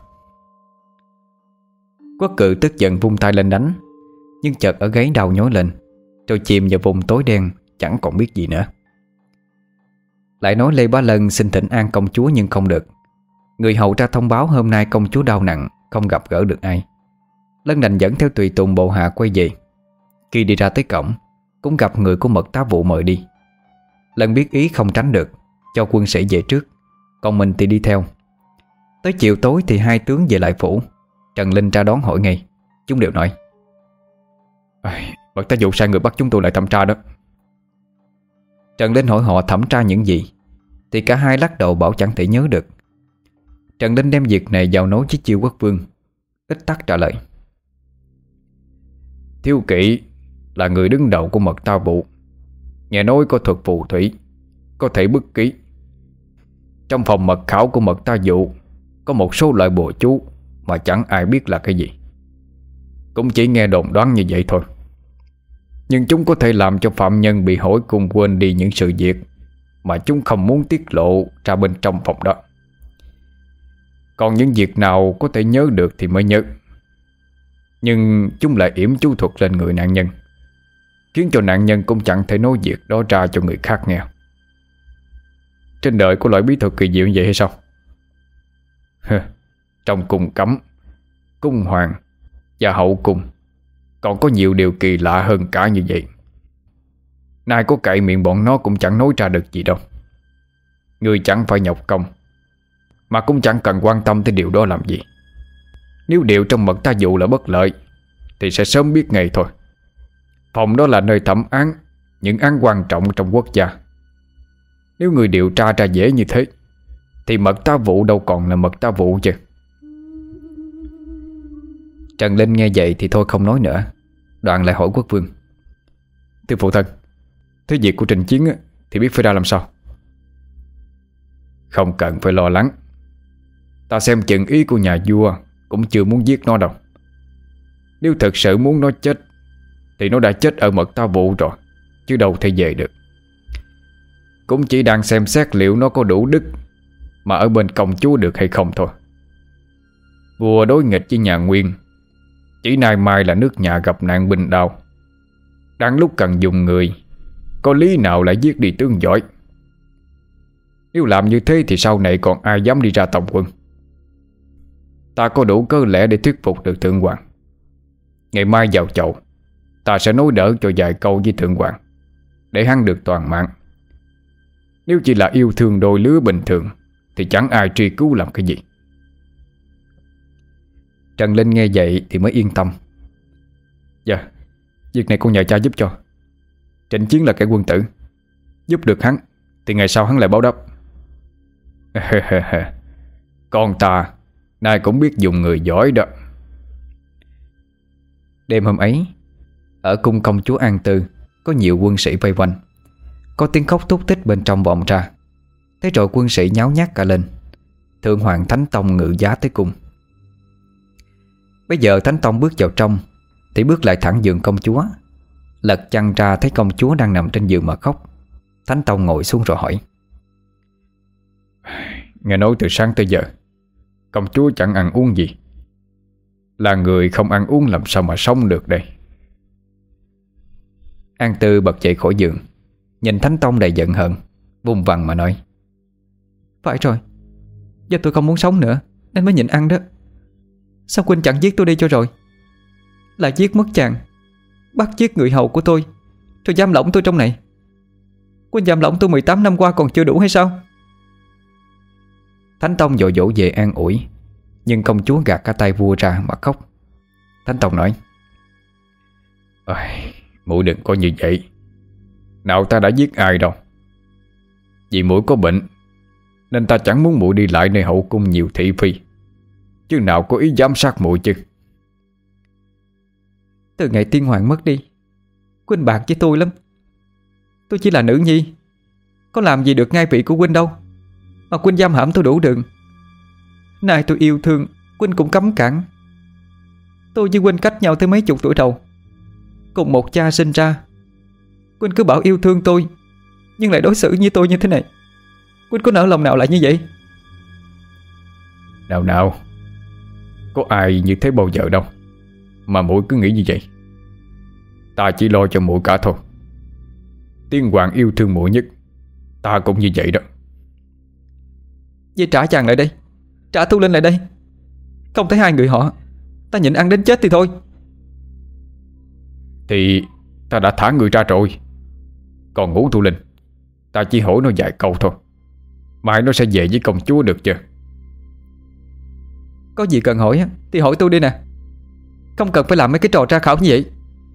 Quốc Cự tức giận vung tay lên đánh, nhưng chợt ở gáy đau nhói lên, rồi chìm vào vùng tối đen, chẳng còn biết gì nữa. Lại nói Lê Bá Lân xin thỉnh an công chúa nhưng không được. Người hầu ra thông báo hôm nay công chúa đau nặng, không gặp gỡ được ai. Lân đành dẫn theo tùy tùng bộ hạ quay về. Khi đi ra tới cổng, cũng gặp người của Mật Tá Vụ mời đi. Lân biết ý không tránh được, cho quân sĩ về trước, còn mình thì đi theo. Tới chiều tối thì hai tướng về lại phủ. Trần Linh ra đón hỏi ngay. Chúng đều nói: Mật Tá Dụ sai người bắt chúng tôi lại thẩm tra đó. Trần Linh hỏi họ thẩm tra những gì, thì cả hai lắc đầu bảo chẳng thể nhớ được. Trần Linh đem việc này vào nói với Chiêu Quốc Vương, ít tắc trả lời: Thiệu Kỷ là người đứng đầu của Mật Tá Vụ. Nghe nói có thuật phù thủy, có thể bức ký. Trong phòng mật khảo của Mật Tá Vụ có một số loại bùa chú mà chẳng ai biết là cái gì. Cũng chỉ nghe đồn đoán như vậy thôi. Nhưng chúng có thể làm cho phạm nhân bị hỏi cung quên đi những sự việc mà chúng không muốn tiết lộ ra bên trong phòng đó. Còn những việc nào có thể nhớ được thì mới nhớ. Nhưng chúng lại yểm chú thuật lên người nạn nhân, khiến cho nạn nhân cũng chẳng thể nói việc đó ra cho người khác nghe. Trên đời có loại bí thuật kỳ diệu như vậy hay sao? Trong cung cấm, cung hoàng và hậu cung còn có nhiều điều kỳ lạ hơn cả như vậy. Nay có cậy miệng bọn nó cũng chẳng nói ra được gì đâu. Người chẳng phải nhọc công, mà cũng chẳng cần quan tâm tới điều đó làm gì. Nếu điều trong Mật Tá Dụ là bất lợi thì sẽ sớm biết ngày thôi. Phòng đó là nơi thẩm án những án quan trọng trong quốc gia. Nếu người điều tra ra dễ như thế thì Mật Tá Vụ đâu còn là Mật Tá Vụ chứ. Trần Linh nghe vậy thì thôi không nói nữa. Đoạn lại hỏi Quốc Vương: Thưa phụ thân, thế việc của Trình Chiến thì biết phải ra làm sao? Không cần phải lo lắng. Ta xem chừng ý của nhà vua cũng chưa muốn giết nó đâu. Nếu thật sự muốn nó chết thì nó đã chết ở Mật Tá Vụ rồi, chứ đâu thể về được. Cũng chỉ đang xem xét liệu nó có đủ đức mà ở bên công chúa được hay không thôi. Vua đối nghịch với nhà Nguyên, chỉ nay mai là nước nhà gặp nạn binh đao. Đang lúc cần dùng người, có lý nào lại giết đi tướng giỏi. Nếu làm như thế thì sau này còn ai dám đi ra tổng quân. ta có đủ cớ lẽ để thuyết phục được Thượng Hoàng. Ngày mai vào chầu, ta sẽ nói đỡ cho vài câu với Thượng Hoàng, để hắn được toàn mạng. Nếu chỉ là yêu thương đôi lứa bình thường thì chẳng ai truy cứu làm cái gì. Trần Linh nghe vậy thì mới yên tâm. Dạ, việc này con nhờ cha giúp cho. Trịnh Chiến là kẻ quân tử, giúp được hắn thì ngày sau hắn lại báo đáp. Con ta nay cũng biết dùng người giỏi đó. Đêm hôm ấy, ở cung công chúa An Tư có nhiều quân sĩ vây quanh. Có tiếng khóc thút thít bên trong vọng ra. Thế rồi quân sĩ nháo nhác cả lên. Thượng Hoàng Thánh Tông ngự giá tới cung. Bây giờ Thánh Tông bước vào trong thì bước lại thẳng giường công chúa. Lật chăn ra thấy công chúa đang nằm trên giường mà khóc. Thánh Tông ngồi xuống rồi hỏi: Nghe nói từ sáng tới giờ công chúa chẳng ăn uống gì. Là người không ăn uống làm sao mà sống được đây? An Tư bật dậy khỏi giường, nhìn Thánh Tông đầy giận hờn, vùng vằng mà nói: Phải rồi, giờ tôi không muốn sống nữa nên mới nhịn ăn đó. Sao Quynh chẳng giết tôi đi cho rồi? Là giết mất chàng, bắt giết người hầu của tôi, rồi giam lỏng tôi trong này. Quynh giam lỏng tôi 18 năm qua còn chưa đủ hay sao? Thánh Tông dỗ dỗ về an ủi, nhưng công chúa gạt cả tay vua ra mà khóc. Thánh Tông nói: Muội đừng có như vậy. Nào ta đã giết ai đâu. Vì muội có bệnh nên ta chẳng muốn muội đi lại nơi hậu cung nhiều thị phi, chứ nào có ý giám sát muội chứ. Từ ngày tiên hoàng mất đi, Quynh bạc với tôi lắm. Tôi chỉ là nữ nhi, có làm gì được ngai vị của Quynh đâu, mà Quynh giam hãm tôi đủ đường. Nay tôi yêu thương, Quynh cũng cấm cản. Tôi với Quynh cách nhau tới mấy chục tuổi đầu, cùng một cha sinh ra. Quynh cứ bảo yêu thương tôi, nhưng lại đối xử với tôi như thế này. Quynh có nỡ lòng nào lại như vậy? Nào, có ai như thế bao giờ đâu mà muội cứ nghĩ như vậy. Ta chỉ lo cho muội cả thôi. Tiên hoàng yêu thương muội nhất, ta cũng như vậy đó. Vậy trả chàng lại đây, trả Thu Linh lại đây. Không thấy hai người họ, ta nhịn ăn đến chết thì thôi. Thì ta đã thả người ra rồi. Còn Ngũ Thu Linh, ta chỉ hỏi nó vài câu thôi, mai nó sẽ về với công chúa được chưa? Có gì cần hỏi thì hỏi tôi đi nè, không cần phải làm mấy cái trò tra khảo như vậy.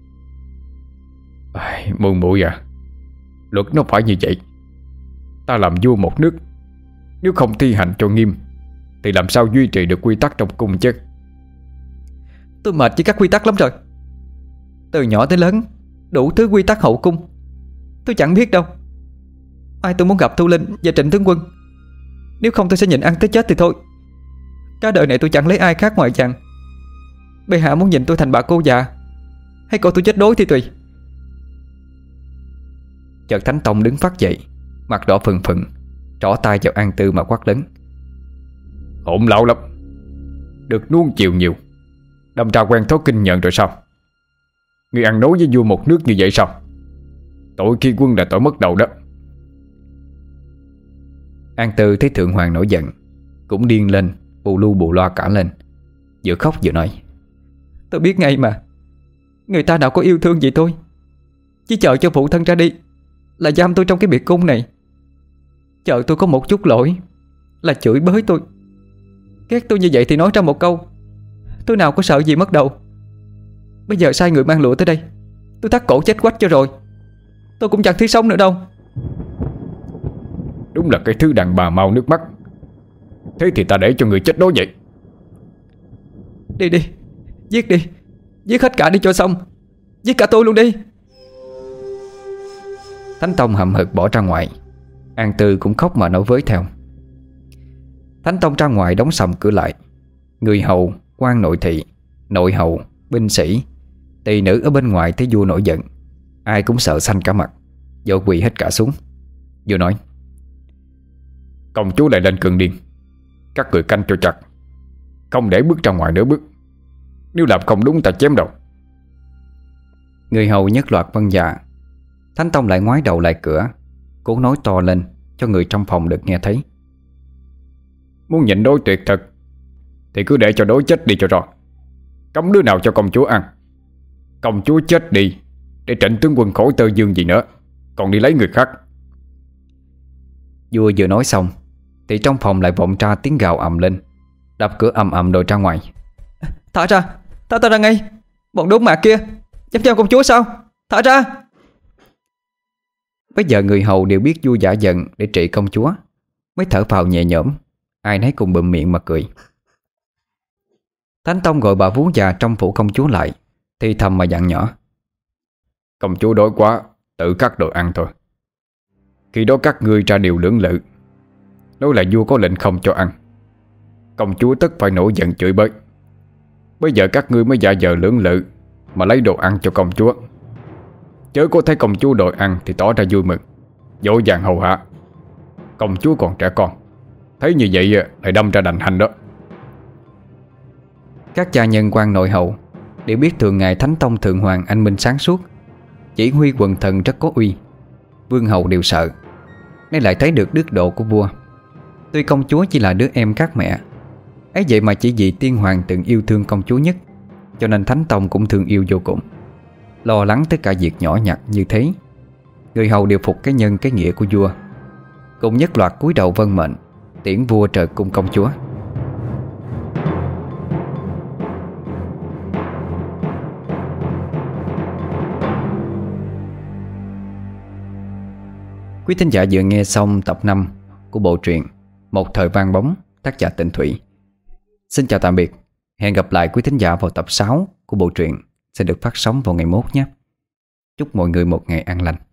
Muội à, luật nó phải như vậy. Ta làm vua một nước, nếu không thi hành cho nghiêm thì làm sao duy trì được quy tắc trong cung chứ? Tôi mệt với các quy tắc lắm rồi. Từ nhỏ tới lớn, đủ thứ quy tắc hậu cung tôi chẳng biết đâu. Ai tôi muốn gặp Thu Linh và Trịnh tướng quân. Nếu không tôi sẽ nhịn ăn tới chết thì thôi. Cả đời này tôi chẳng lấy ai khác ngoài chàng. Bệ hạ muốn nhìn tôi thành bà cô già, hay coi tôi chết đói thì tùy. Chợt Thánh Tông đứng phát dậy, mặt đỏ phừng phừng, trỏ tay vào An Tư mà quát lớn: Hỗn láo lắm, được nuông chiều nhiều, đâm ra quen thói kinh nhận rồi sao? Ngươi ăn nói với vua một nước như vậy sao? Tội khi quân là tội mất đầu đó. An Tư thấy Thượng Hoàng nổi giận, cũng điên lên, bù lu bù loa cả lên, vừa khóc vừa nói: Tôi biết ngay mà, người ta nào có yêu thương gì tôi. Chỉ chờ cho phụ thân ra đi là giam tôi trong cái biệt cung này. Chờ tôi có một chút lỗi là chửi bới tôi. Ghét tôi như vậy thì nói ra một câu, tôi nào có sợ gì mất đầu. Bây giờ sai người mang lụa tới đây, tôi thắt cổ chết quách cho rồi. Tôi cũng chẳng thấy sống nữa đâu. Đúng là cái thứ đàn bà mau nước mắt. Thế thì ta để cho người chết đói vậy. Đi, giết đi, giết hết cả đi cho xong. Giết cả tôi luôn đi. Thánh Tông hậm hực bỏ ra ngoài. An Tư cũng khóc mà nói với theo. Thánh Tông ra ngoài đóng sầm cửa lại. Người hầu, quan nội thị, nội hầu, binh sĩ, tỳ nữ ở bên ngoài thấy vua nổi giận, ai cũng sợ xanh cả mặt, vội quỳ hết cả xuống. Vua nói: Công chúa lại lên cơn điên, các người canh cho chặt, không để bước ra ngoài nửa bước. Nếu làm không đúng ta chém đầu. Người hầu nhất loạt vâng dạ. Thánh Tông lại ngoái đầu lại cửa, cố nói to lên cho người trong phòng được nghe thấy: Muốn nhịn đối tuyệt thật thì cứ để cho đói chết đi cho rõ. Cấm đứa nào cho công chúa ăn. Công chúa chết đi để Trịnh tướng quân khỏi tơ dương gì nữa, còn đi lấy người khác. Vua vừa nói xong thì trong phòng lại vọng ra tiếng gào ầm lên, đập cửa ầm ầm rồi ra ngoài. Thả ra, thả ta ra ngay. Bọn đốn mạc kia dám giam công chúa sao? Thả ra. Bây giờ người hầu đều biết vua giả giận để trị công chúa, mới thở phào nhẹ nhõm. Ai nấy cùng bụm miệng mà cười. Thánh Tông gọi bà vú già trong phủ công chúa lại, thì thầm mà dặn nhỏ. Công chúa đói quá, tự cắt đồ ăn thôi. Khi đó các ngươi ra điều lưỡng lự, nói là vua có lệnh không cho ăn. Công chúa tất phải nổi giận chửi bới. Bây giờ các ngươi mới giả vờ lưỡng lự mà lấy đồ ăn cho công chúa. Chớ có thấy công chúa đòi ăn thì tỏ ra vui mừng, dỗ dàng hầu hạ. Công chúa còn trẻ con, thấy như vậy lại đâm ra đành hành đó. Các gia nhân quan nội hầu đều biết thường ngày Thánh Tông Thượng Hoàng anh minh sáng suốt, chỉ huy quần thần rất có uy. Vương hầu đều sợ, nay lại thấy được đức độ của vua. Tuy công chúa chỉ là đứa em khác mẹ, ấy vậy mà chỉ vì tiên hoàng từng yêu thương công chúa nhất, cho nên Thánh Tông cũng thương yêu vô cùng, lo lắng tất cả việc nhỏ nhặt như thế. Người hầu đều phục cái nhân cái nghĩa của vua, cùng nhất loạt cúi đầu vâng mệnh, tiễn vua trời cung công chúa. Quý thính giả vừa nghe xong tập 5 của bộ truyện Một Thời Vang Bóng, tác giả Tịnh Thủy. Xin chào tạm biệt. Hẹn gặp lại quý thính giả vào tập 6 của bộ truyện sẽ được phát sóng vào ngày mốt nhé. Chúc mọi người một ngày an lành.